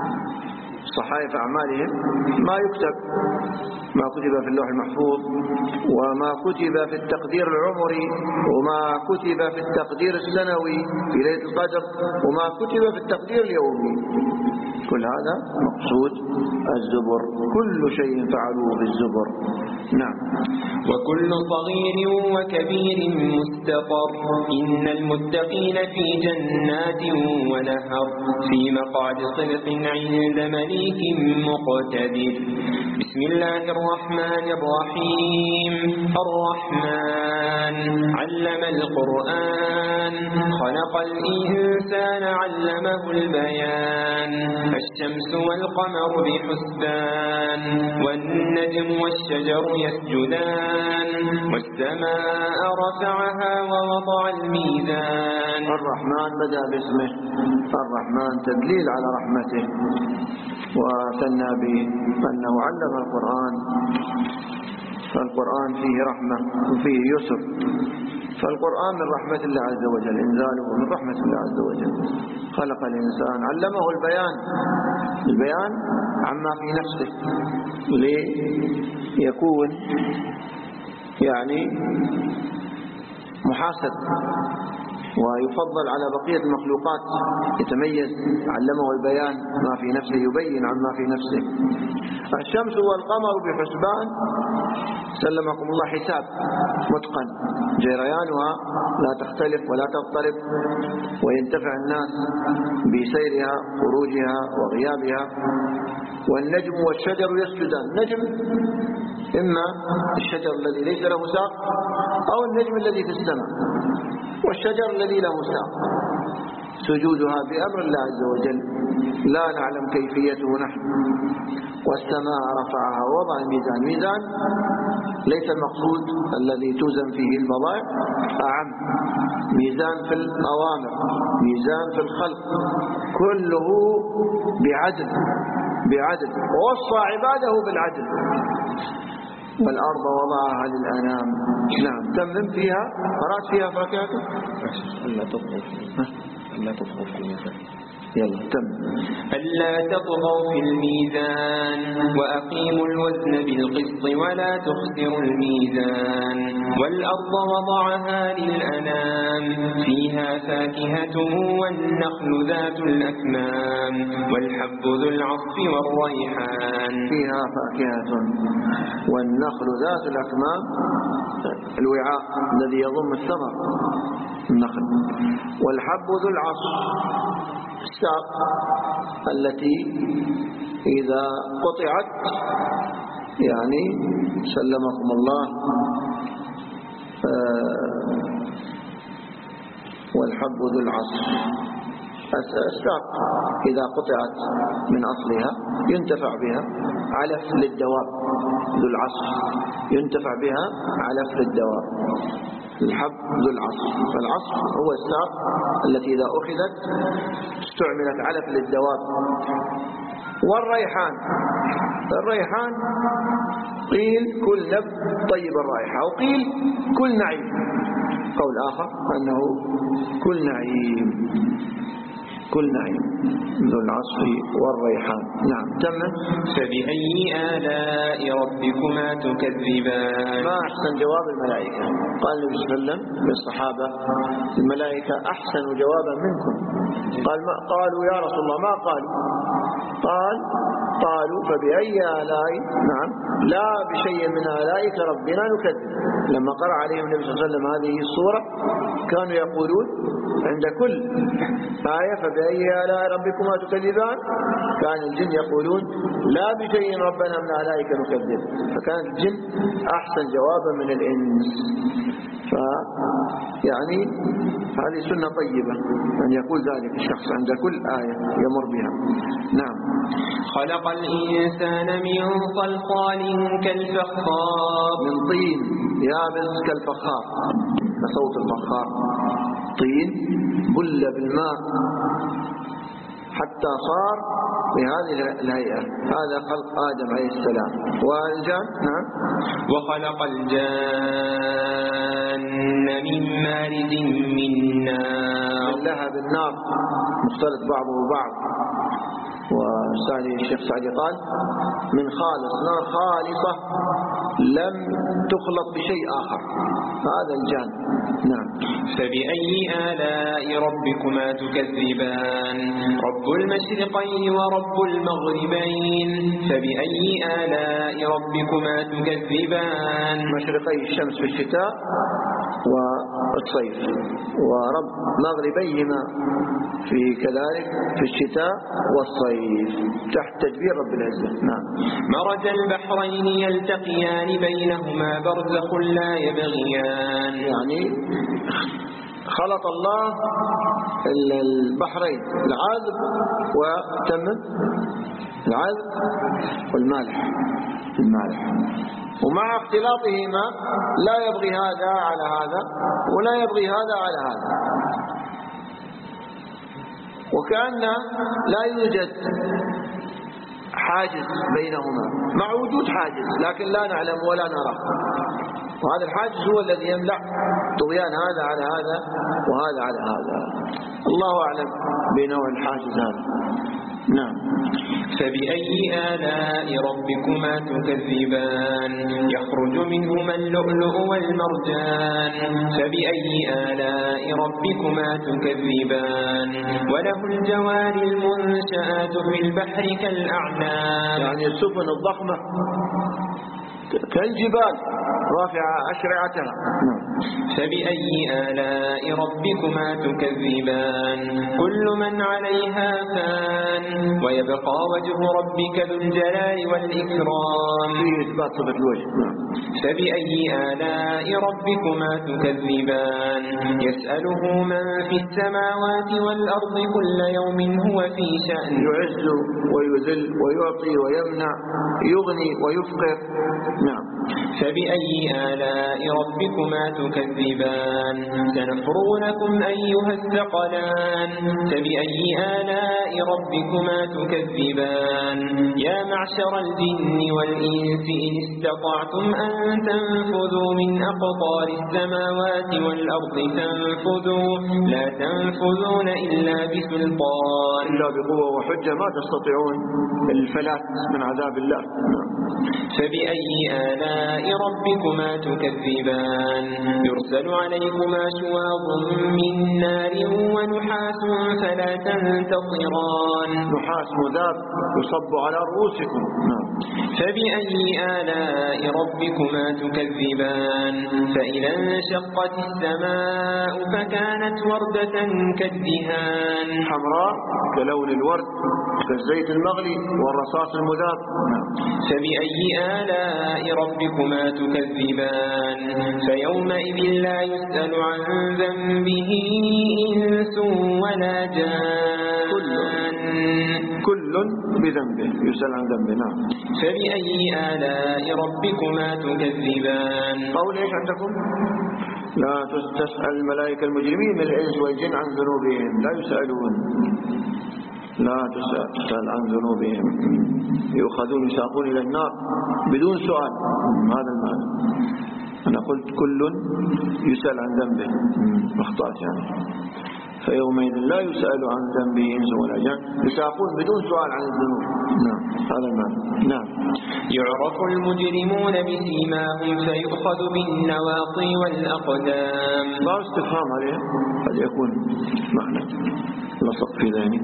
صحائف أعمالهم ما يكتب ما كتب في اللوح المحفوظ وما كتب في التقدير العمري وما كتب في التقدير السنوي في ليلة القدر وما كتب في التقدير اليومي، كل هذا مقصود الزبر، كل شيء فعلوه في الزبر. نعم. وكل صغير وكبير مستقر إن المتقين في جنات ونهر في مقعد صدق عند مليك مقتدر. بسم الله الرحمن الرحيم. الرحمن علم القرآن خلق الإنسان علمه البيان الشمس والقمر بحسبان والنجم والشجر يسجدان والسماء رفعها ووضع الميزان. الرحمن بدأ باسمه، الرحمن تدليل على رحمته، وثنى بأنه علم القرآن، فالقرآن فيه رحمة وفيه يسر، فالقرآن من رحمة الله عز وجل، إنزاله من رحمة الله عز وجل. خلق الإنسان علمه البيان، البيان عما في نفسه ليكون يعني محاسب ويفضل على بقية المخلوقات، يتميز، علمه البيان، ما في نفسه يبين عما في نفسه. الشمس والقمر بحسبان سلمكم الله حساب متقن، جريانها لا تختلف ولا تضطرب، وينتفع الناس بسيرها خروجها وغيابها. والنجم والشجر يسجدان، نجم إما الشجر الذي ليس له ساق أو النجم الذي في السماء، والشجر الذي له ساق، سجودها بأمر الله عز وجل لا نعلم كيفيته نحن. والسماء رفعها ووضع الميزان، ميزان ليس المقصود الذي توزن فيه البضائع، أعم ميزان في الأوامر، ميزان في الخلق، كله بعدل بعدل، ووصى عباده بالعدل. والأرض وضعها للأنام. نعم، تمم فيها، قرأت فيها فركاته ألا تطغوا ألا تطغوا في الميزان. يلا تم. ألا تطغوا في الميزان وأقيموا الوزن بالقسط ولا تخسروا الميزان. والأرض وضعها للأنام فيها فاكهة والنخل ذات الأكمام والحب ذو العصف والريحان. فيها فاكهة والنخل ذات الأكمام، الوعاء الذي يضم الثمر النخل. والحب ذو العصف، الساق التي إذا قطعت يعني سلمكم الله. آه والحب ذو العصف، الساق إذا قطعت من أصلها ينتفع بها علف للدواب، ذو العصف ينتفع بها علف للدواب. الحب ذو العصف، فالعصف هو الساق التي إذا أخذت استعملت علف للدواب. والريحان، الريحان قيل كل نبت طيب الرائحة، وقيل كل نعيم، قول آخر أنه كل نعيم، كل نعيم ذو العصف والريحان. نعم تم. فبأي آلاء ربكما تكذبان. ما أحسن جواب الملائكة، قال النبي صلى الله عليه وسلم للصحابة الملائكة أحسن جوابا منكم. قال ما قالوا يا رسول الله، ما قالوا؟ قال قالوا فبأي آلاء، نعم لا بشيء من آلائك ربنا نكذب. لما قرأ عليهم النبي صلى الله عليه وسلم هذه السورة كانوا يقولون عند كل آية فبأي آلاء ربكما تكذبان، كان الجن يقولون لا بشيء ربنا من آلائك نكذب، فكان الجن أحسن جوابا من الإنس. فيعني هذه سنة طيبة أن يقول ذلك الشخص عند كل آية يمر بها. نعم. خلق الإنسان من صلصال كالفخار، من طين يابس كالفخار، كصوت الفخار، طين بل بالماء حتى صار بهذه الهيئة. هذا خلق آدم عليه السلام. والجان، نعم. وخلق الجان من مارد من نار، من لهب النار مختلط بعضه ببعض. وسعدي الشيخ سعدي قال من خالص، نار خالصة لم تخلط بشيء آخر، هذا الجان. نعم. فبأي آلاء ربكما تكذبان. رب المشرقين ورب المغربين، فبأي آلاء ربكما تكذبان. مشرقي الشمس في الشتاء والصيف، ورب مغربيهما في كذلك في الشتاء والصيف تحت تدبير رب العزة. نعم. مرج البحرين يلتقيان بينهما برزخ لا يبغيان. يعني خلط الله البحرين، العذب وتم العذب والمالح، المالح، ومع اختلاطهما لا يبغي هذا على هذا ولا يبغي هذا على هذا، وكأن لا يوجد حاجز بينهما، مع وجود حاجز لكن لا نعلم ولا نرى، وهذا الحاجز هو الذي يمنع طغيان هذا على هذا وهذا على هذا. الله أعلم بنوع الحاجز هذا. نعم. فبأي آلاء ربكما تكذبان يخرج منهما اللؤلؤ والمرجان فبأي آلاء ربكما تكذبان وله الجوار المنشآت في البحر كالأعلام يعني السفن الضخمة كالجبال رافعة أشرعتها. فبأي آلاء ربكما تكذبان كل من عليها فان ويبقى وجه ربك ذو الجلال والإكرام فيه إثبات صفة الوجه. فبأي آلاء ربكما تكذبان يسأله من في السماوات والأرض كل يوم هو في شأن يعز ويذل ويعطي ويمنع يغني ويفقر. نعم. فبأي آلاء ربكما تكذبان سنفرغ لكم أيها الثقلان فبأي آلاء ربكما تكذبان يا معشر الجن والإنس إن استطعتم أن تنفذوا من أقطار السماوات والأرض تنفذوا لا تنفذون إلا بسلطان إلا بقوة وحجة ما تستطيعون الفلات من عذاب الله. فبأي آلاء ربكما تكذبان يرسل عليكما شواظ من نار ونحاس فلا تنتصران نحاس مذاب يصب على رؤوسكم. فبأي آلاء ربكما تكذبان فإذا انشقت السماء فكانت وردة كالدهان حمراء كلون الورد كالزيت المغلي والرصاص المذاب. فبأي آلاء ربكما تكذبان فيومئذ لا يسأل عن ذنبه إنس ولا جان كل بذنبه يسأل عن ذنبه. نعم. فبأي آلاء ربكما تكذبان قول إيش عندكم؟ لا تسأل الملائكة المجرمين من الإنس والجن عن ذنوبهم لا يسألون لا تسأل عن ذنوبهم يؤخذون يساقون إلى النار بدون سؤال. هذا المعنى. أنا قلت كل يسأل عن ذنبه أخطأت يعني. فيومئذ لا يسأل عن ذنبه إنس ولا جان يساقون بدون سؤال عن الذنوب. نعم هذا المعنى. نعم. يعرف المجرمون بسيماهم فيؤخذ بالنواصي والأقدام. لا استفهام عليه قد يكون معنى لصق في ذهني.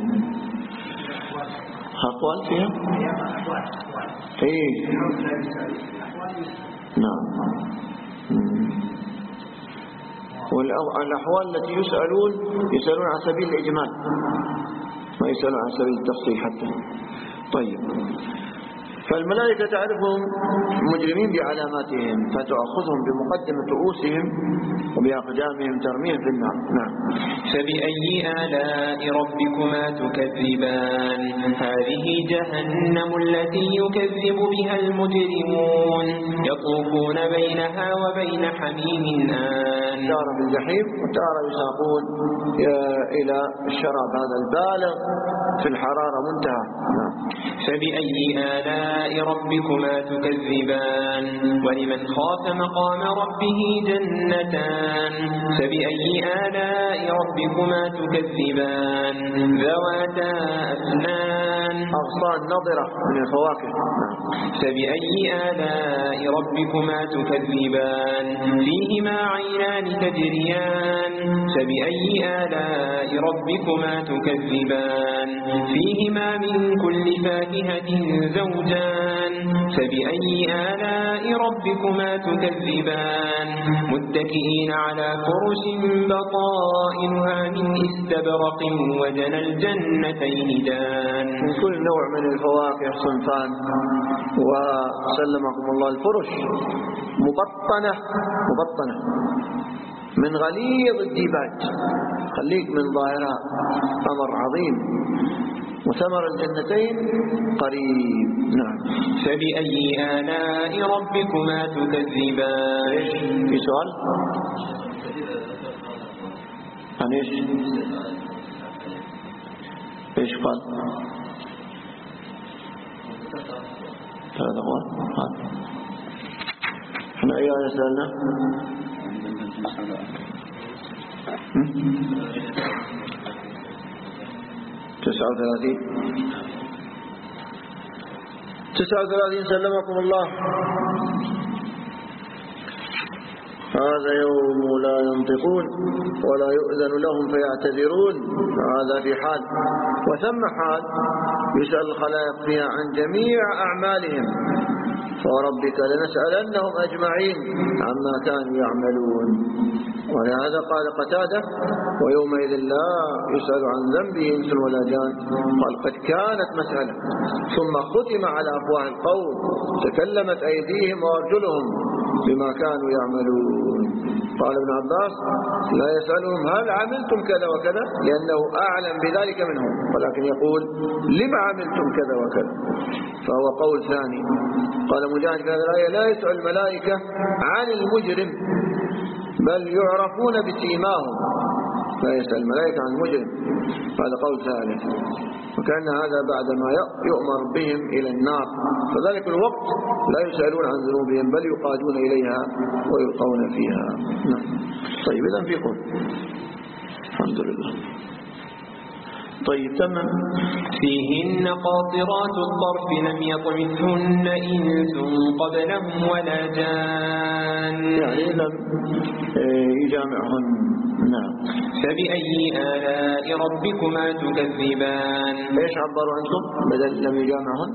أقوال فيها؟ إيه. نعم. والأحوال التي يسألون يسألون عن سبيل الإجمال ما يسألون عن سبيل التفصيل حتى. طيب. فالملائكة تعرفهم مجرمين بعلاماتهم فتأخذهم بمقدمة رؤوسهم وبأقدامهم ترميهم في النار. نعم. فبأي آلاء ربكما تكذبان هذه جهنم التي يكذب بها المجرمون يطوفون بينها وبين حميم آن. تارة في الجحيم وتارة يساقون إلى الشراب هذا البالغ في الحرارة منتهى. نعم. فبأي آلاء ربكما تكذبان ولمن خاف مقام ربه جنتان فبأي آلاء ربكما تكذبان ذواتا أفنان أغصان نضرة من الفواكه. فبأي آلاء ربكما تكذبان فيهما عينان تجريان فبأي آلاء ربكما تكذبان فيهما من كل فاكهة زوجان فبأي آلاء ربكما تكذبان متكئين على فرش بطائنها من استبرق وجنى الجنتين دان. من كل نوع من الفواكه صنفان. وسلمكم الله الفرش مبطنة مبطنة من غليظ الديباج خليك من ظاهرها أمر عظيم وثمر الجنتين قريب. نعم. فبأي آلاء ربكما تكذبان. في سؤال عن ايش ايش قال هذا هو هذا احنا ايه آية سألنا تسعة وثلاثين تسعة وثلاثين سلمكم الله. هذا يوم لا ينطقون ولا يؤذن لهم فيعتذرون. هذا في حال، وثم حال يسأل الخلائق فيها عن جميع أعمالهم، فوربك لنسألنهم أجمعين عما كانوا يعملون. ولهذا قال قتادة: ويومئذ لا يسأل عن ذنبه إنس ولا جان. قال: قد كانت مسألة ثم ختم على أفواه القوم، تكلمت أيديهم وأرجلهم بما كانوا يعملون. قال ابن عباس: لا يسألهم هل عملتم كذا وكذا لأنه أعلم بذلك منهم، ولكن يقول: لما عملتم كذا وكذا، فهو قول ثاني. قال مجاهد في هذه الآية: لا يسأل الملائكة عن المجرم بل يعرفون بسيماهم. لا يسأل الملائكة عن المجرم، هذا قول ثالث. وكأن هذا بعدما يؤمر بهم إلى النار، فذلك الوقت لا يسألون عن ذنوبهم بل يقادون إليها ويلقون فيها. نعم. طيب إذن في قول الحمد لله. طيب تمام. فيهن قاصرات الطرف لم يطمثهن إنس قبلهم ولا جان، يعني لم يجامعهن. نعم. فبأي آلاء ربكما تكذبان. ايش عبروا عنكم بدل لم يجامعهن؟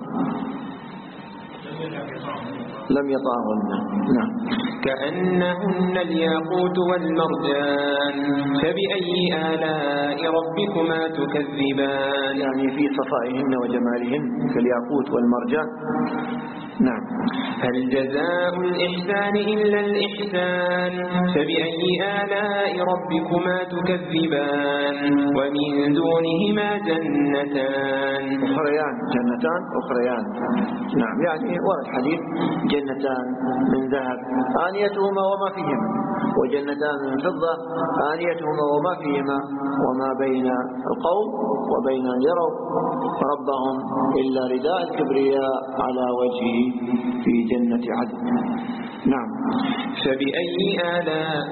لم يطعهن. نعم. كأنهن الياقوت والمرجان، فبأي آلاء ربكما تكذبان. يعني في صفائهن وجمالهن كالياقوت والمرجان. نعم. هل جزاء الإحسان إلا الإحسان، فبأي آلاء ربكما تكذبان. ومن دونهما جنتان. أخريان، جنتان أخريان. نعم. يعني ورد حديث: جنتان من ذهب آنيتهما وما فيهما، وجنتان من فضة آنيتهما وما فيهما، وما بين القوم وبين أن يروا ربهم إلا رداء الكبرياء على وجهه في جنة عدن. نعم. فبأي آلاء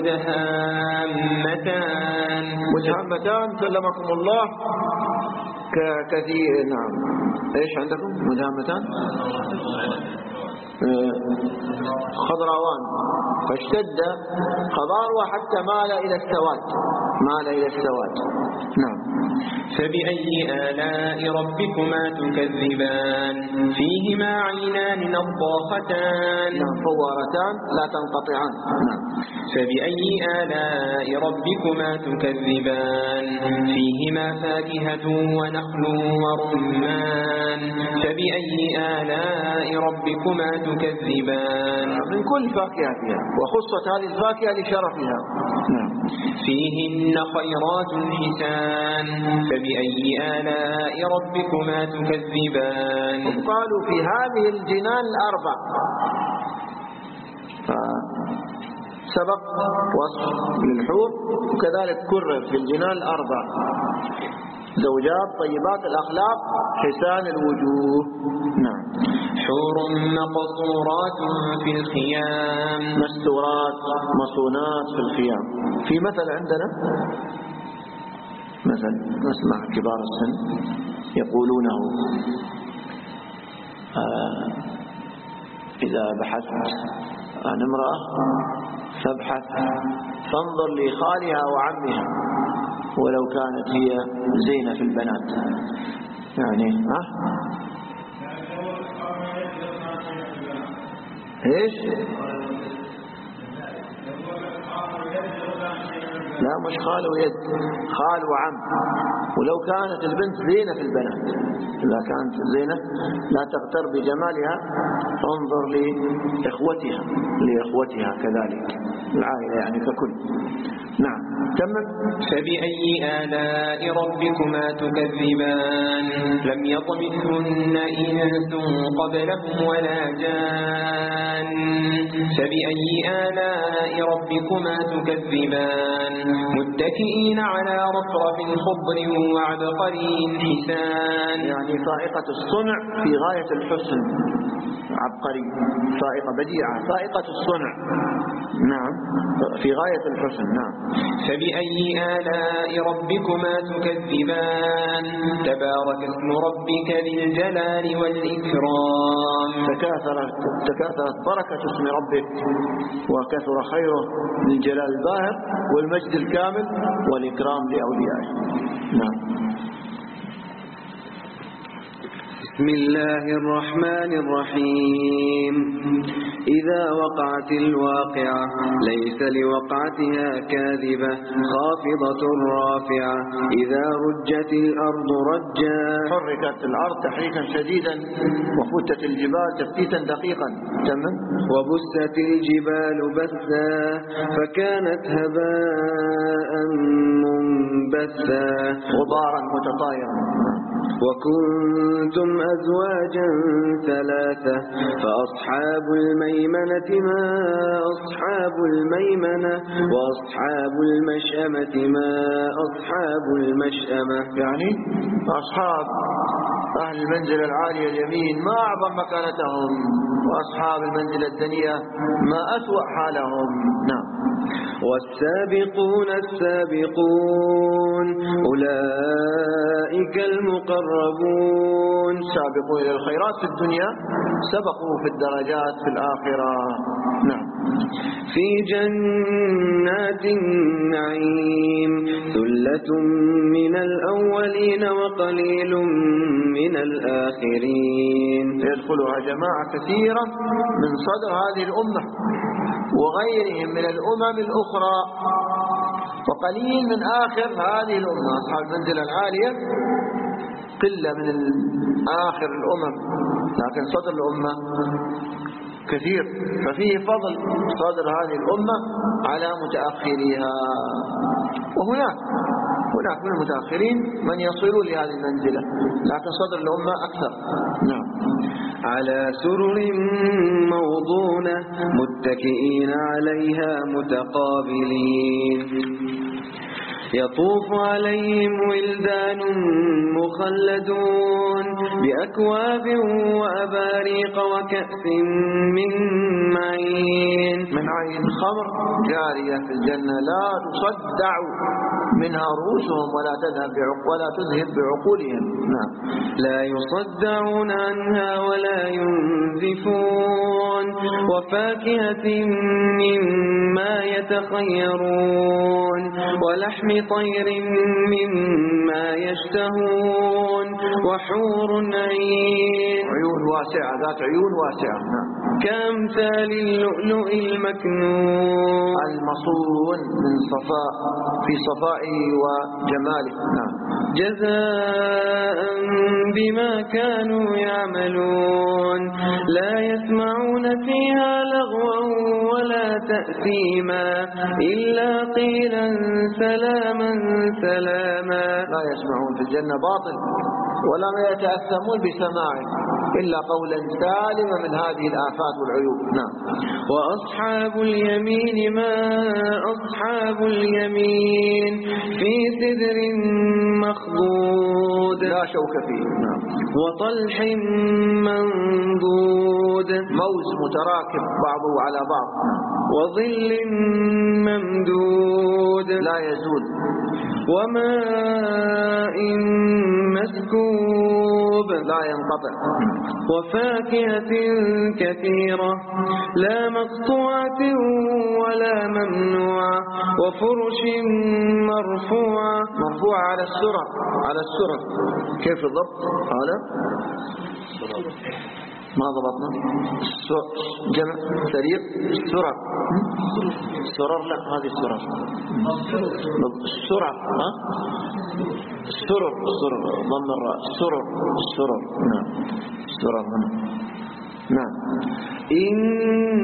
مدهامتان. مدهامتان سلمكم الله ككثير. نعم. ايش عندكم مدهامتان؟ خضراوان، فاشتد خضارها حتى مال إلى السواد، مال إلى السواد. نعم. فبأي آلاء ربكما تكذبان. فيهما عينان نضاختان. نعم. فوارتان لا تنقطعان. نعم. فبأي آلاء ربكما تكذبان. فيهما فاكهة ونخل ورمان. فبأي آلاء ربكما تكذبان. من كل فاكهة فيها، وخصت هذه الفاكهة لشرفها. نعم. فيهن خيرات حسان. فبأي آلاء ربكما تكذبان. قالوا في هذه الجنان الأربع، سبق وصف للحور، وكذلك كرر في الجنان الأربع: زوجات طيبات الأخلاق حسان الوجوه. نعم. حور مقصورات في الخيام. مستورات مصونات في الخيام. في مثل عندنا، مثل نسمع كبار السن يقولونه: آه إذا بحثت عن امرأة فابحث فانظر لخالها وعمها ولو كانت هي زينة في البنات. يعني ها ايش؟ لا مش خال ويد، خال وعم. ولو كانت البنت زينة في البنات، إذا كانت زينة لا تغتر بجمالها، انظر لإخوتها لإخوتها كذلك، العائلة يعني ككل. نعم. تمام. فبأي آلاء ربكما تكذبان. لم يطمثهن إنس قبلهم ولا جان. فبأي آلاء ربكما تكذبان. متكئين على رفرف خضر وعبقري حسان. يعني فائقة الصنع في غاية الحسن، عبقري، فائقة بديعة، فائقة الصنع، نعم، في غاية الحسن. نعم. فبأي آلاء ربكما تكذبان تبارك اسم ربك ذي الجلال والإكرام. تكاثرت, تكاثرت بركة اسم ربك وكثر خيره للجلال الباهر والمجد الكامل والإكرام لأوليائه. نعم. بسم الله الرحمن الرحيم. إذا وقعت الواقعة ليس لوقعتها كاذبة خافضة رافعة إذا رجت الأرض رجا حركت الأرض تحريكا شديدا وفتت الجبال تفتيتا دقيقا. تمام. وبست الجبال بثا فكانت هباء منبثا غبارا متطايرا. وكنتم أزواجا ثلاثة فأصحاب الميمنة ما أصحاب الميمنة وأصحاب المشأمة ما أصحاب المشأمة. يعني أصحاب أهل المنزلة العالية اليمين ما أعظم مكانتهم، وأصحاب المنزلة الدنيئة ما أسوأ حالهم. نعم. والسابقون السابقون أولئك المقربون. سابقوا إلى الخيرات في الدنيا سبقوا في الدرجات في الآخرة. نعم. في جنات النعيم ثلة من الأولين وقليل من الآخرين. يدخلها جماعة كثيرة من صدر هذه الأمة وغيرهم من الأمم الأخرى، وقليل من آخر هذه الأمة. أصحاب المنزلة العالية قلة من آخر الأمم، لكن صدر الأمة كثير، ففيه فضل صدر هذه الأمة على متأخريها. وهناك هناك من المتأخرين من يصلوا لهذه المنزلة، لكن صدر الأمة أكثر. نعم. على سرر موضونة متكئين عليها متقابلين يطوف عليهم ولدان مخلدون بأكواب وأباريق وكأس من معين. من عين خمر جارية في الجنة لا تصدع منها رؤوسهم ولا تذهب ولا تذهب بعقولهم. نعم. لا يصدعون عنها ولا ينزفون وفاكهة مما يتخيرون ولحم طير مما يشتهون وحور عين. عيون واسعة، ذات عيون واسعة. نعم. كأمثال اللؤلؤ المكنون المصون من صفاء في صفائه وجماله. نعم. جزاء بما كانوا يعملون لا يسمعون فيها لغوا ولا تأثيما إلا قيلا سلاما سلاما. لا يسمعون في الجنة باطل ولا ما يتأثمون بسماعه إلا قولا سالما من هذه الآفات والعيوب. نعم. وأصحاب اليمين ما أصحاب اليمين في سدر مخضود لا شوك فيه. نعم. وطلح منضود موز متراكب بعضه على بعض. وظل ممدود لا يزول. وماء مسكوب لا ينقطع. وفاكهة كثيرة لا مقطوعة ولا ممنوعة وفرش مرفوعة. مرفوعة على السرة، على السرة. كيف الضبط هذا؟ ما ضبطنا. جمع سرير سرر. سرر لا، هذه السرر. السرر ها؟ السرر السرر ضم الراء. السرر السرر. نعم. السرر. نعم.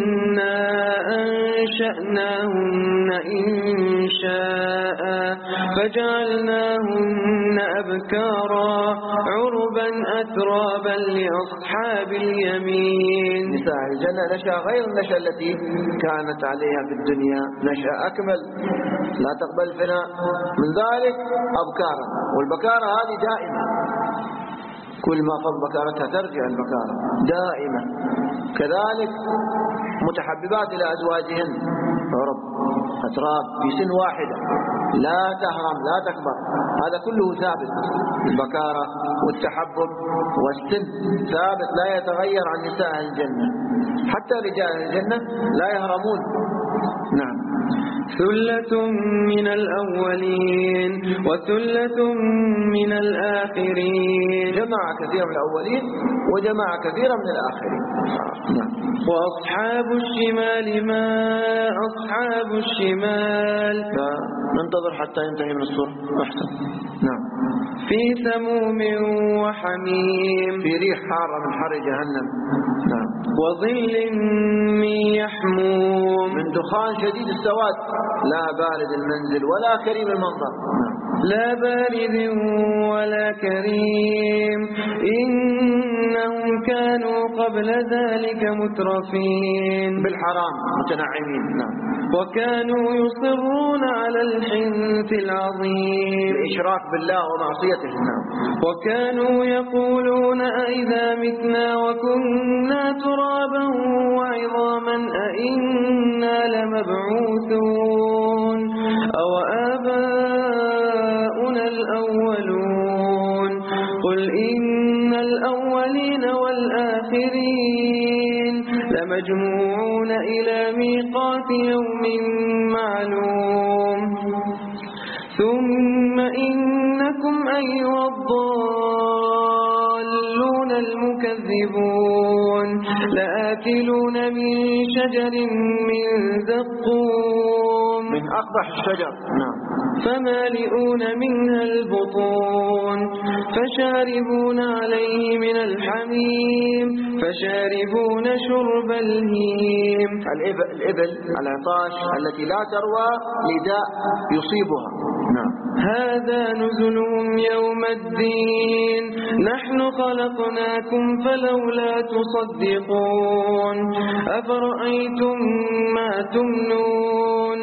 إنا أنشأناهن إنشاء فجعلناهن أبكارا عربا أترابا لأصحاب اليمين. نساء الجنة نشأ غير النشأة التي كانت عليها في الدنيا، نشأ أكمل لا تقبل فناء، من ذلك أبكارا، والبكارة هذه دائمة، كل ما فض بكارتها ترجع البكارة دائمة. كذلك متحببات إلى أزواجهن عرب أتراب في سن واحدة، لا تهرم لا تكبر، هذا كله ثابت. البكارة والتحبب والسن ثابت لا يتغير عن نساء الجنة، حتى رجال الجنة لا يهرمون. نعم. ثلة من الأولين وثلة من الآخرين. جمع كثير من الأولين وجمع كثير من الآخرين. نعم. وأصحاب الشمال ما أصحاب الشمال. ننتظر حتى ينتهي من السورة أحسن. نعم. في سموم وحميم. في ريح حارة من حر جهنم. نعم. وظل من يحموم. من دخان شديد السواد، لا بارد المنزل ولا كريم المنظر. نعم. لا بارد ولا كريم. إنهم كانوا قبل ذلك مترفين بالحرام متنعمين. نعم. وكانوا يصرون على الحنث العظيم الإشراك بالله ومعصيته. نعم. وكانوا يقولون أئذا متنا وكنا ترابا وعظاما أئنا لمبعوثون أو آباؤنا الأولون. قل إن الأولين والآخرين لمجموعون إلى ميقات يوم معلوم. ثم إنكم أيها الضالون المكذبون لآكلون من شجر من زقوم. من أقبح الشجر. نعم. فمالئون منها البطون فشاربون عليه من الحميم فشاربون شرب الهيم. الإبل, الإبل العطاش التي لا تروى لداء يصيبها. نعم. هذا نزلهم يوم الدين نحن خلقناكم فلولا تصدقون. أفرأيتم ما تمنون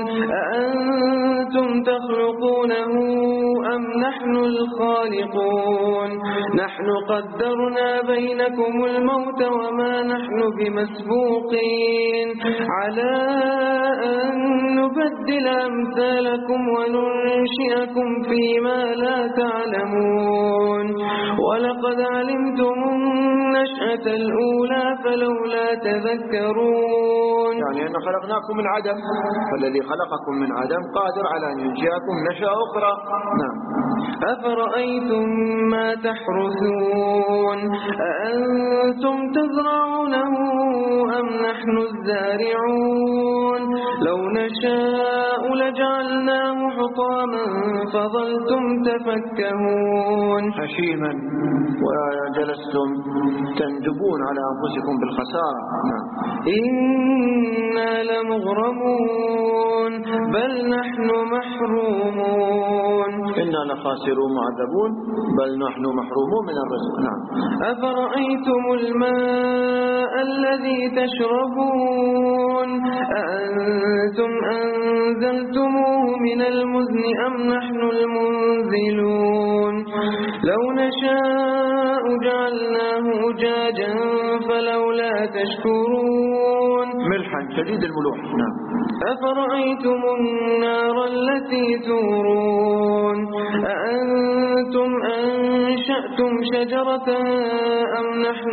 أأنتم تخلقونه أم نحن الخالقون. نحن قدرنا بينكم الموت وما نحن بمسبوقين على أن نبدل أمثالكم وننشئكم فيما لا تعلمون. ولقد علمتم النشأة الأولى فلولا تذكرون. يعني أن خلقناكم من عدم، فالذي خلقكم من عدم قادر على أن ينشئكم نشأة أخرى. نعم. أفرأيتم ما تحرثون أأنتم تزرعونه أم نحن الزارعون. لو نشاء لجعلناه حطاما فظلتم تفكهون. هشيما وجلستم تندبون على أنفسكم بالخسارة. نعم. إنا لمغرمون بل نحن محرومون. إنا لخاسرون معذبون بل نحن محرومون من الرزق. نعم. أفرأيتم الماء الذي تشربون أأنتم أنزلتموه من المزن أم نحن المنزلون. لو نشاء جعلناه أجاجا فلولا تشكرون. ملحا شديد الملوح. نعم. أفرأيتم النار التي تورون أأنتم أنشأتم شجرة أم نحن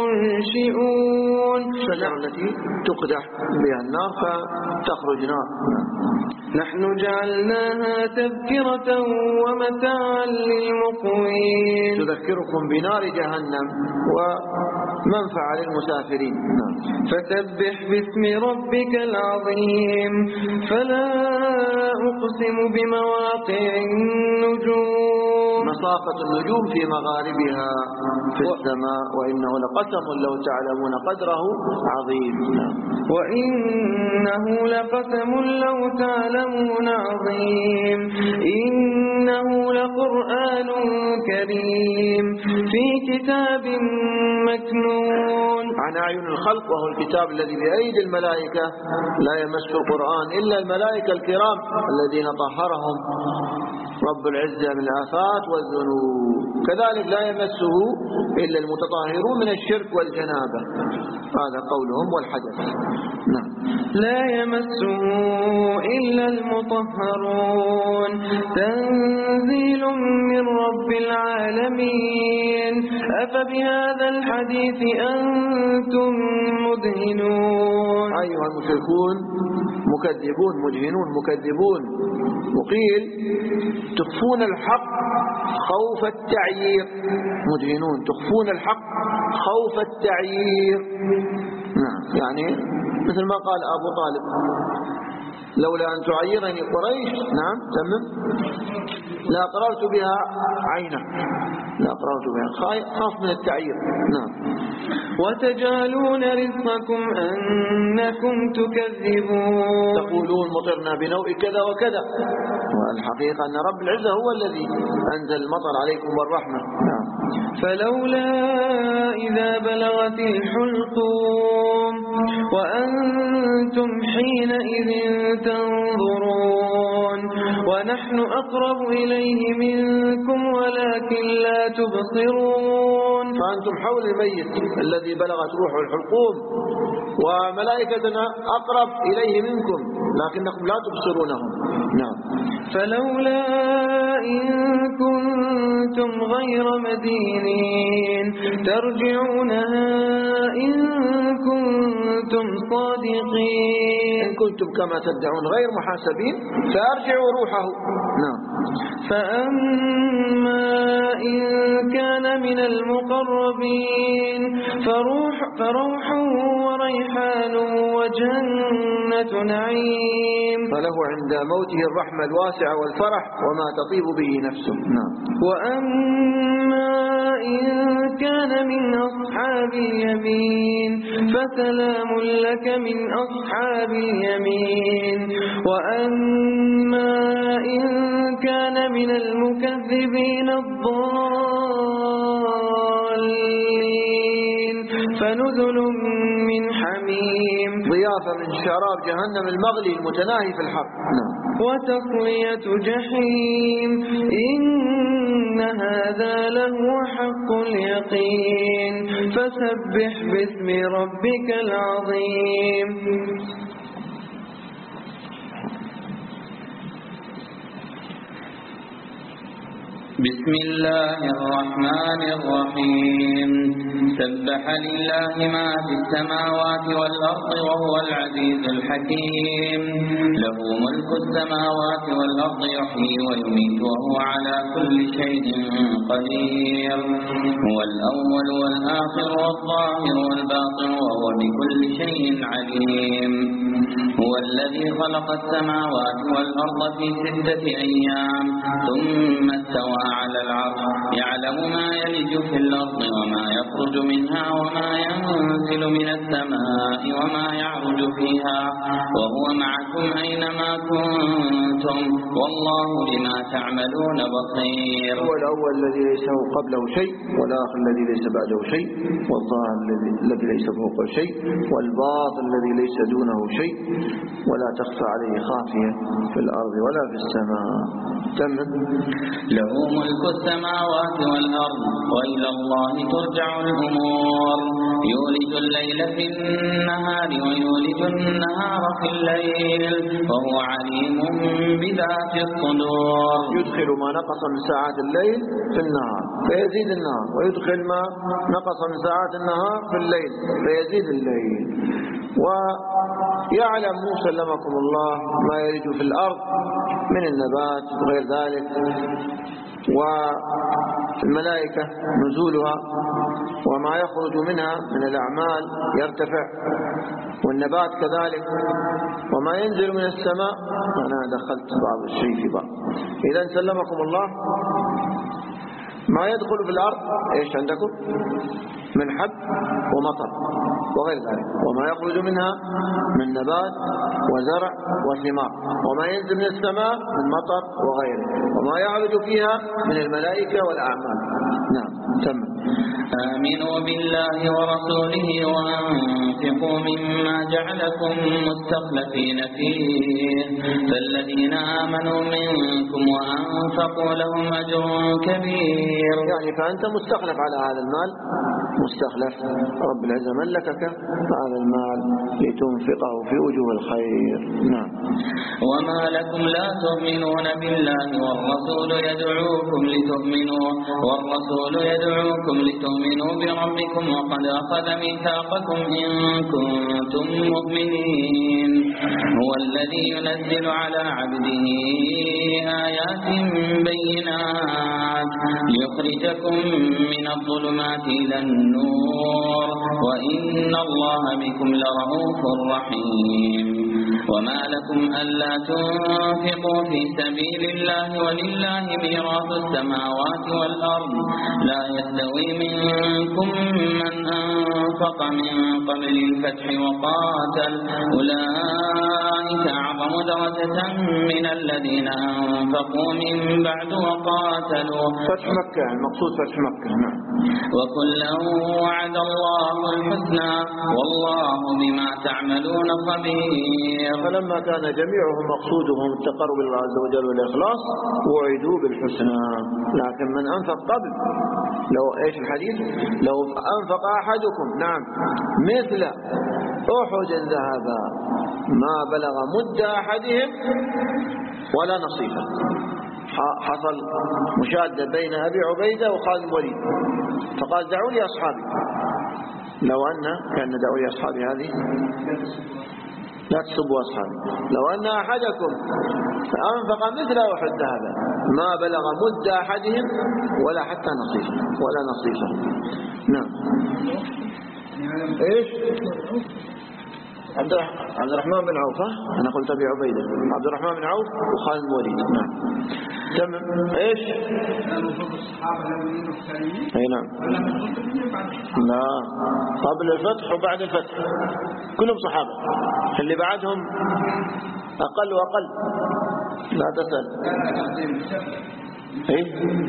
المنشئون. الشجرة التي تقدح بها النار فتخرج نار. نحن جعلناها تذكرة ومتاعا للمقوين. تذكركم بنار جهنم ومنفعة للمسافرين. نعم. فسبح باسم ربك العظيم. فلا أقسم بمواقع النجوم. مساقط النجوم في مغاربها في السماء وإنه لقسم لو تعلمون قدره عظيم. وإنه لقسم لو تعلمون عظيم. إن كريم في كتاب مكنون. عن أعين الخلق، وهو الكتاب الذي بأيدي الملائكة، لا يمس القرآن إلا الملائكة الكرام الذين طهرهم رب العزة من الآفات والذنوب. كذلك لا يمسه إلا المتطهرون من الشرك والجنابة، هذا قولهم والحدث. نعم. لا يمسه إلا المطهرون تنزيل من رب العالمين. أفبهذا الحديث أنتم مدهنون. أيها المشركون مكذبون، مدهنون مكذبون. وقيل تخفون الحق خوف التعيير، مدهنون تخفون الحق خوف التعيير. نعم، يعني مثل ما قال أبو طالب لولا أن تعيرني قريش، نعم تمام، لا قررت بها عينك، لا قررت بها، خاف من التعيير. نعم. وتجعلون رزقكم أنكم تكذبون. تقولون مطرنا بنوء كذا وكذا، والحقيقة أن رب العزة هو الذي أنزل المطر عليكم والرحمة. نعم. فلولا إذا بلغت الحلقوم وأنتم حينئذ تنظرون ونحن أقرب إليه منكم ولكن لا تبصرون. فأنتم حول الميت الذي بلغت روحه الحلقوم وملائكتنا أقرب إليه منكم لكنكم لا تبصرونهم. نعم. فلولا إن كنتم غير مدينين ترجعونها إن كنتم صادقين. إن كنتم كما تدعون غير محاسبين فأرجعوا روحه. نعم. فأما إن كان من المقربين فروح, فروح وريحان وجنة نعيم. فله عند موته الرحمة الواسعة والفرح وما تطيب به نفسه. نعم. وأما إن كان من أصحاب اليمين فسلام لك من أصحاب اليمين. وأما إن كان من المكذبين الضالين فنزل من حميم. ضيافة من شراب جهنم المغلي المتناهي في الحق. نعم. وتصلية جحيم. إن هذا لهو حق اليقين. فسبح باسم ربك العظيم. بسم الله الرحمن الرحيم. سبح لله ما في السماوات والأرض وهو العزيز الحكيم. له ملك السماوات والأرض يحيي ويميت وهو على كل شيء قدير. هو الأول والآخر والظاهر والباطن وهو بكل شيء عليم. هو الذي خلق السماوات والأرض في ستة أيام ثم استوى على العرش يعلم ما يلج في الأرض وما يخرج منها وما ينزل من السماء وما يعرج فيها وهو معكم أينما كنتم والله بما تعملون بصير. هو الأول الذي ليس قبله شيء والآخر الذي ليس بعده شيء والظاهر الذي ليس فوقه شيء والباطن الذي ليس دونه شيء ولا تخفى عليه خافية في الأرض ولا في السماء. تمام. له ملك السماوات والأرض وإلى الله ترجع الأمور. يولج الليل في النهار ويولج النهار في الليل وهو عليم بذات الصدور. يدخل ما نقص من ساعات الليل في النهار فيزيد النهار ويدخل ما نقص من ساعات النهار في الليل فيزيد الليل. ويعلم سلمكم الله ما يلج في الأرض من النبات وغير ذلك والملائكة نزولها وما يخرج منها من الأعمال يرتفع والنبات كذلك وما ينزل من السماء. أنا دخلت بعض الشيء في بعض. إذا سلمكم الله ما يدخل في الأرض إيش عندكم من حب ومطر وغير ذلك وما يخرج منها من نبات وزرع وثمار وما ينزل من السماء من مطر وغيره وما وما يعرج فيها من الملائكة والأعمال. نعم تم. آمنوا بالله ورسوله وأنفقوا مما جعلكم مستخلفين فيه فالذين آمنوا منكم وأنفقوا لهم أجر كبير. يعني فأنت مستخلف على هذا المال، مستخلف رب العزة ملكك هذا المال لتنفقه في وجوه الخير. نعم. وما لكم لا تؤمنون بالله والرسول يدعوكم لتؤمنوا والرسول يدعوكم لتؤمنوا بربكم وقد أخذ ميثاقكم إن كنتم مؤمنين. هو الذي ينزل على عبده آيات بينات ليخرجكم من الظلمات إلى النور وإن الله بكم لرؤوف رحيم. وما لكم ألا تنفقوا في سبيل الله ولله ميراث السماوات والأرض لا يستوي منكم من أنفق من قبل الفتح وقاتل أولئك أعظم درجة من الذين أنفقوا من بعد وقاتلوا. فتح مكة المقصود فتح مكة. نعم. وكلا وعد الله الحسنى والله بما تعملون خبير. فلما كان جميعهم مقصودهم التقرب إلى الله عز وجل والإخلاص وعدوا بالحسنى. لكن من أنفق قبل، لو إيش الحديث؟ لو أنفق أحدكم نعم مثل أحد ذهبا ما بلغ مد أحدهم ولا نصيفا. حصل مشادة بين أبي عبيدة وخالد بن الوليد فقال دعوا لي أصحابي. لو أن كان دعوا لي أصحابي هذه لا تسبوا أصحابي. لو أن أحدكم فأنفق مثل أحد ذهبا ما بلغ مد أحدهم ولا حتى نصيفا ولا نصيفا. نعم. إيش؟ عبد عبد الرحمن بن عوف. أنا قلت أبي عبيدة. عبد الرحمن بن عوف وخالد بن الوليد. نعم. تمام. إيش؟ أي نعم. لا قبل الفتح وبعد الفتح كلهم صحابة. اللي بعدهم أقل وأقل. لا تسأل. إيه؟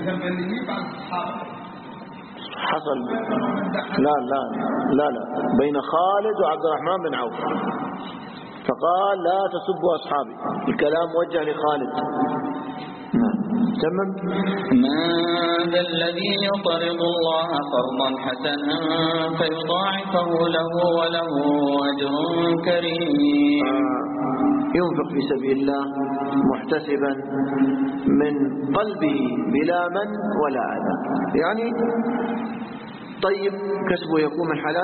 حصل لا لا لا لا بين خالد وعبد الرحمن بن عوف فقال لا تسبوا أصحابي. الكلام موجه لخالد. تمام. من ذا الذي يقرض الله قرضا حسنا فيضاعفه له وله أجر كريم. ينفق في سبيل الله محتسبا من قلبه بلا من ولا أذى. يعني طيب كسبه يكون من حلال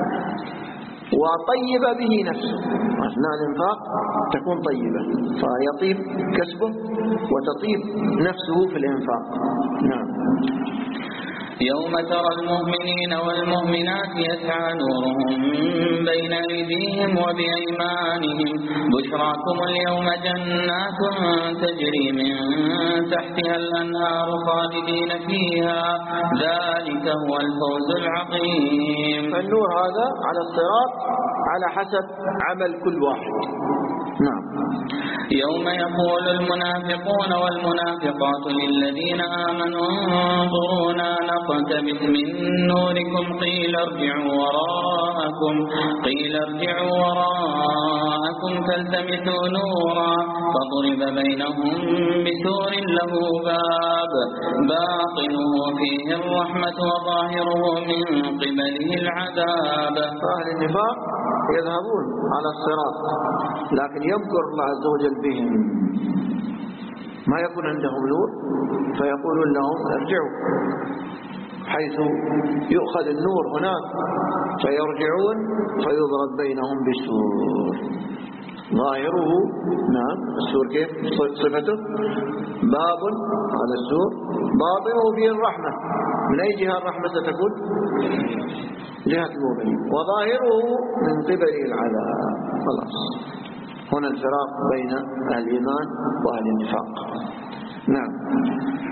وطيب به نفسه. أثناء الإنفاق تكون طيبة فيطيب كسبه وتطيب نفسه في الإنفاق. نعم. يوم ترى المؤمنين والمؤمنات يسعى نورهم بين أيديهم وبأيمانهم بشراكم اليوم جنات تجري من تحتها الأنهار خالدين فيها ذلك هو الفوز العظيم. النور هذا على الصراط على حسب عمل كل واحد. نعم. يوم يقول المنافقون والمنافقات للذين آمنوا انظرونا نقتبس من نوركم قيل ارجعوا وراءكم قيل ارجعوا وراءكم فالتمسوا نورا فضرب بينهم بسور له باب باطنه فيه الرحمة وظاهره من قبله العذاب. أهل النفاق يذهبون على الصراط لكن يمكر الله عز وجل بهم ما يكون عندهم نور فيقولون لهم ارجعوا حيث يؤخذ النور هناك فيرجعون فيضرب بينهم بسور ظاهره نعم السور كيف صفته باب على السور باطنه فيه الرحمة. من أي جهة الرحمة ستكون؟ جهة المؤمنين وظاهره من قبل العذاب. خلاص هنا الفراق بين أهل الإيمان وأهل النفاق. نعم.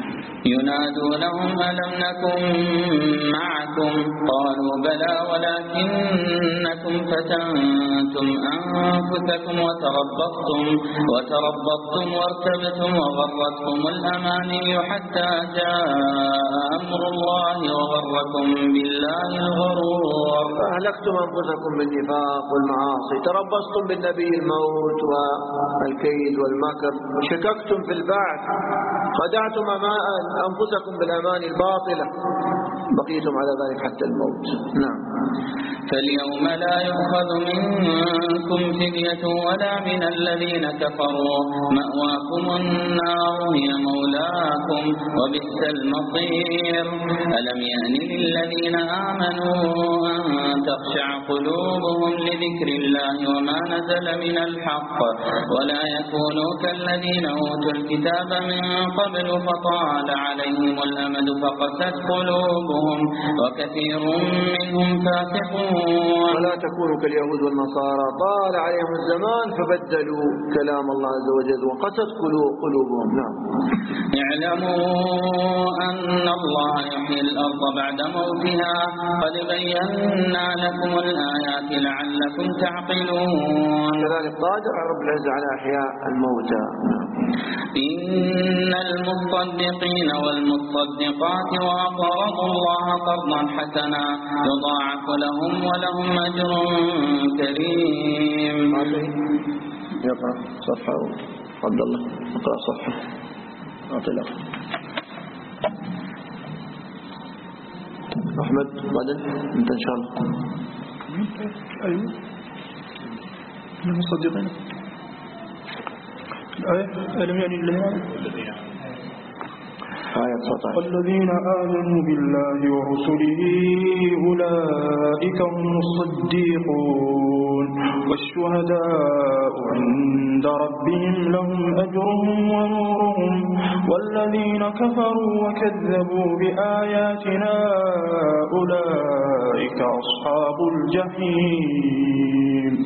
ينادونهم ألم نكن معكم قالوا بلى ولكنكم فتنتم أنفسكم وتربصتم وتربصتم وارتبتم وغرتكم الأماني حتى جاء أمر الله وغركم بالله الغرور. فأهلكتم أنفسكم بالنفاق والمعاصي، تربصتم بالنبي الموت والكيد والمكر، شككتم في البعث، خدعتم أنفسكم بالأماني الباطلة، بقيتم على ذلك حتى الموت. نعم. فاليوم لا يؤخذ منكم فدية ولا من الذين كفروا، مأواكم النار هي مولاكم وبئس المصير. ألم يأن للذين آمنوا أن تخشع قلوبهم لذكر الله وما نزل من الحق ولا يكونوا كالذين أوتوا الكتاب من قبل فطال عليهم الأمد فقست قلوبهم وكثير منهم فاسقون. ولا تكونوا كاليهود والنصارى طال عليهم الزمان فبدلوا كلام الله عز وجل وقست قلوبهم. نعم. اعلموا أن الله يحيي الأرض بعد موتها قد بينا لكم الآيات لعلكم تعقلون. كذلك قادر رب العزة على إحياء الموتى. إن المصدقين والمصدقات وأقرضوا الله قرضا حسنا يضاعف لهم ولهم أجر كريم. يقرأ صفحة عبد الله، اقرأ صفحة أطلق أحمد بعدين أنت إن شاء الله. أيوه المصدقين الآية ألم يعني الذين والذين آمنوا بالله ورسله أولئك هم الصديقون والشهداء عند ربهم لهم أجرهم ونورهم والذين كفروا وكذبوا بآياتنا أولئك أصحاب الجحيم.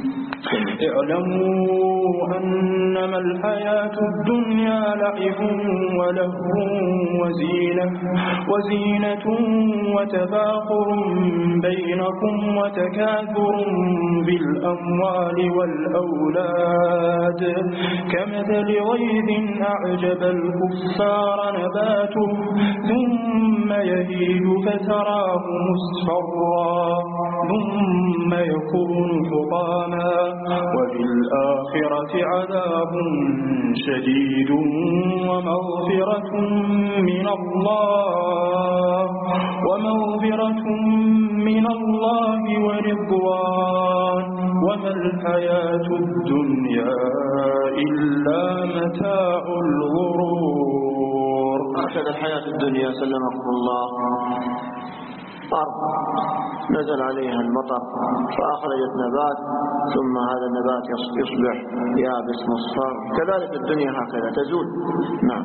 اعلموا أنما الحياة الدنيا لعب ولهو وزينة, وزينة وتفاخر بينكم وتكاثر بالأموال والأولاد كمثل غيث أعجب الكفار نباته ثم يهيج فتراه مصفرا ثم يكون حطاما وفي الآخرة عذاب شديد ومغفرة من الله ومغفرة من الله ورضوان وما الحياة الدنيا إلا متاع الغرور. أرشد الحياة الدنيا سلمكم الله أرض نزل عليها المطر فأخرجت نبات ثم هذا النبات يصبح يابس مصفر، كذلك الدنيا هكذا تزول. نعم.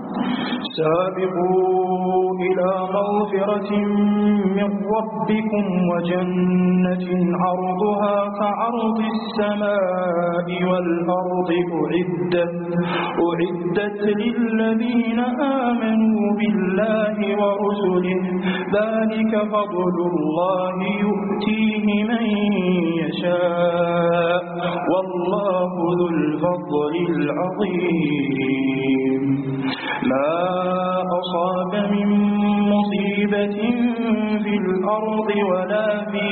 سابقوا إلى مغفرة من ربكم وجنة عرضها كعرض السماء والأرض أعدت أعدت للذين آمنوا بالله ورسله ذلك فضل الله يؤتيه من يشاء والله ذو الفضل العظيم. لا أصاب من مصيبة في الأرض ولا في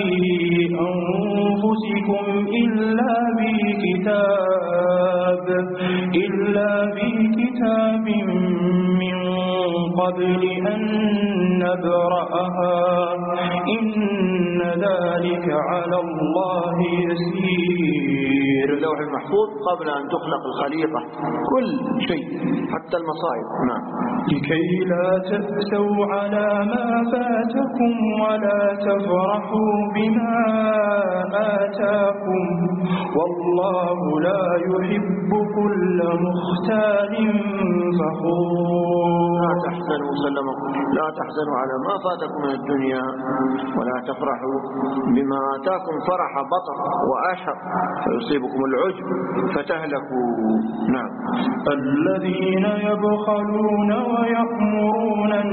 أنفسكم إلا في كتاب إلا في كتاب من قبل أن نبرأها إن ذلك على الله يسير. اللوح المحفوظ قبل أن تخلق الخليقة كل شيء حتى المصائب. نعم. لكي لا تأسوا على ما فاتكم ولا تفرحوا بما آتاكم والله لا يحب كل مختال فخور. لا تحزنوا سلمكم لا تحزنوا على ما فاتكم من الدنيا ولا تفرحوا بما آتاكم فرح بطر وأشر فيصيبكم العجب فتهلكوا. نعم. الذين يبخلون ويأمرون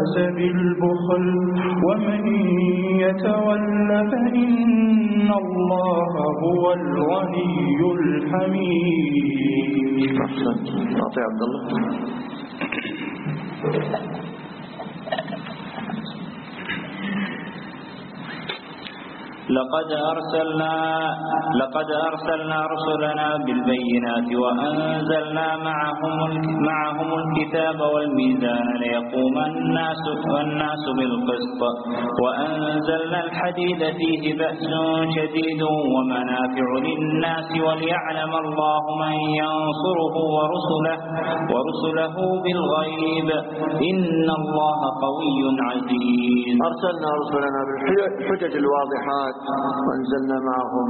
الناس بالبخل ومن يتول فإن الله هو الغني الحميد. أحسنت. أعطي عبد الله. لقد أرسلنا لقد أرسلنا رسلنا بالبينات وأنزلنا معهم معهم الكتاب والميزان ليقوم الناس والناس بالقسط وأنزلنا الحديد فيه بأس شديد ومنافع للناس وليعلم الله من ينصره ورسله ورسله بالغيب إن الله قوي عزيز. أرسلنا رسلنا بالحجج الواضحات وأنزلنا معهم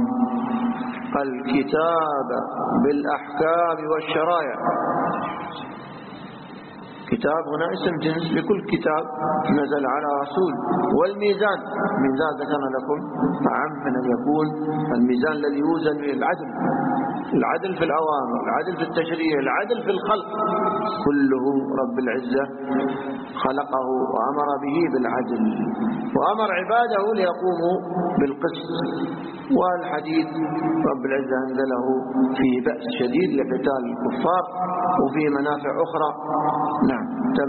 الكتاب بالأحكام والشرائع. كتاب هنا اسم جنس لكل كتاب نزل على رسول. والميزان، ميزان ذكرنا لكم عام من أن يكون الميزان الذي يوزن بالعدل، العدل في الأوامر، العدل في التشريع، العدل في الخلق، كله رب العزة خلقه وأمر به بالعدل وأمر عباده ليقوموا بالقسط. والحديد رب العزة أنزله فيه بأس شديد لقتال الكفار وفيه منافع أخرى. نعم تم.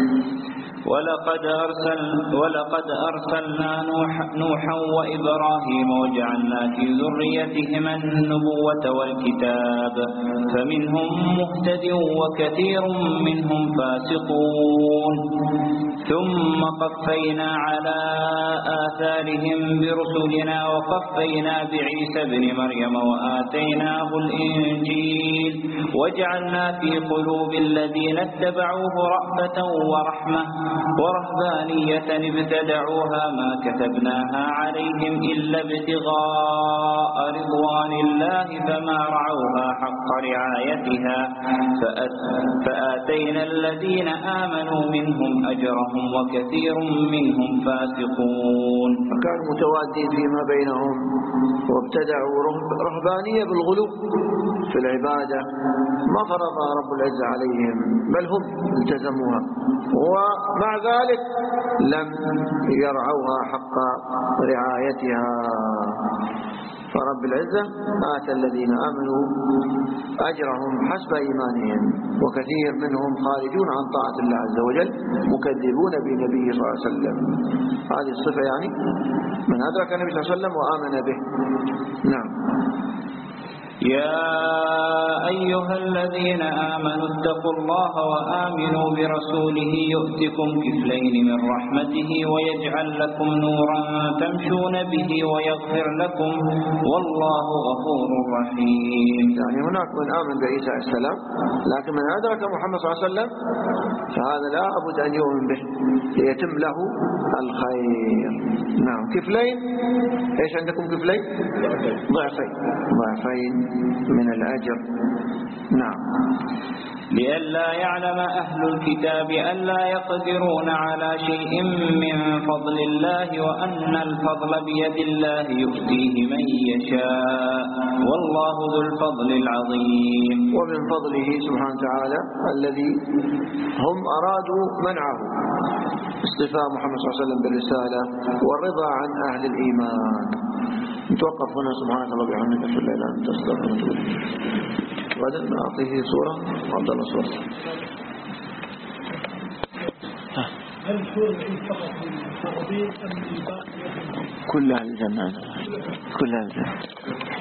ولقد أرسل ولقد أرسلنا نوح نوحا وإبراهيم وجعلنا في ذريتهما النبوة والكتاب فمنهم مهتد وكثير منهم فاسقون ثم قفينا على آثارهم برسلنا وقفينا بعيسى ابن مريم وآتيناه الإنجيل وجعلنا في قلوب الذين اتبعوه رأفة ورحمة ورهبانية ابتدعوها ما كتبناها عليهم إلا ابتغاء رضوان الله فما رعوها حق رعايتها فآتينا الذين آمنوا منهم أجرهم وكثير منهم فاسقون. فكانوا متوادين فيما بينهم وابتدعوا رهبانية بالغلو في العبادة ما فرضها رب العزة عليهم بل هم التزموها ومع ذلك لم يرعوها حق رعايتها. فرب العزة آتى الذين آمنوا أجرهم حسب إيمانهم وكثير منهم خارجون عن طاعة الله عز وجل مكذبون بنبيه صلى الله عليه وسلم. هذه الصفة يعني من أدرك النبي صلى الله عليه وسلم وآمن به. نعم. يا أيها الذين آمنوا اتقوا الله وآمنوا برسوله يؤتكم كفلين من رحمته ويجعل لكم نورا تمشون به ويغفر لكم والله غفور رحيم. يعني هناك من آمن بعيسى عليه السلام لكن من أدرك محمد صلى الله عليه وسلم فهذا لا أبد أن يؤمن به ليتم له الخير. نعم. كفلين، إيش عندكم كفلين؟ ضعفين ضعفين من الأجر. نعم. لئلا يعلم أهل الكتاب ألا يقدرون على شيء من فضل الله وأن الفضل بيد الله يؤتيه من يشاء والله ذو الفضل العظيم. ومن فضله سبحانه وتعالى الذي هم أرادوا منعه اصطفاء محمد صلى الله عليه وسلم بالرسالة والرضا عن أهل الإيمان. نتوقف هنا. سبحانك الله وبحمدك أشهد أن لا إله إلا أنت أستغفرك وأتوب إليك. بعدين نعطيه صورة عبد الله صورة. هل سورة فقط للتربية أم للباقي؟ كلها الجنة كلها الجنة.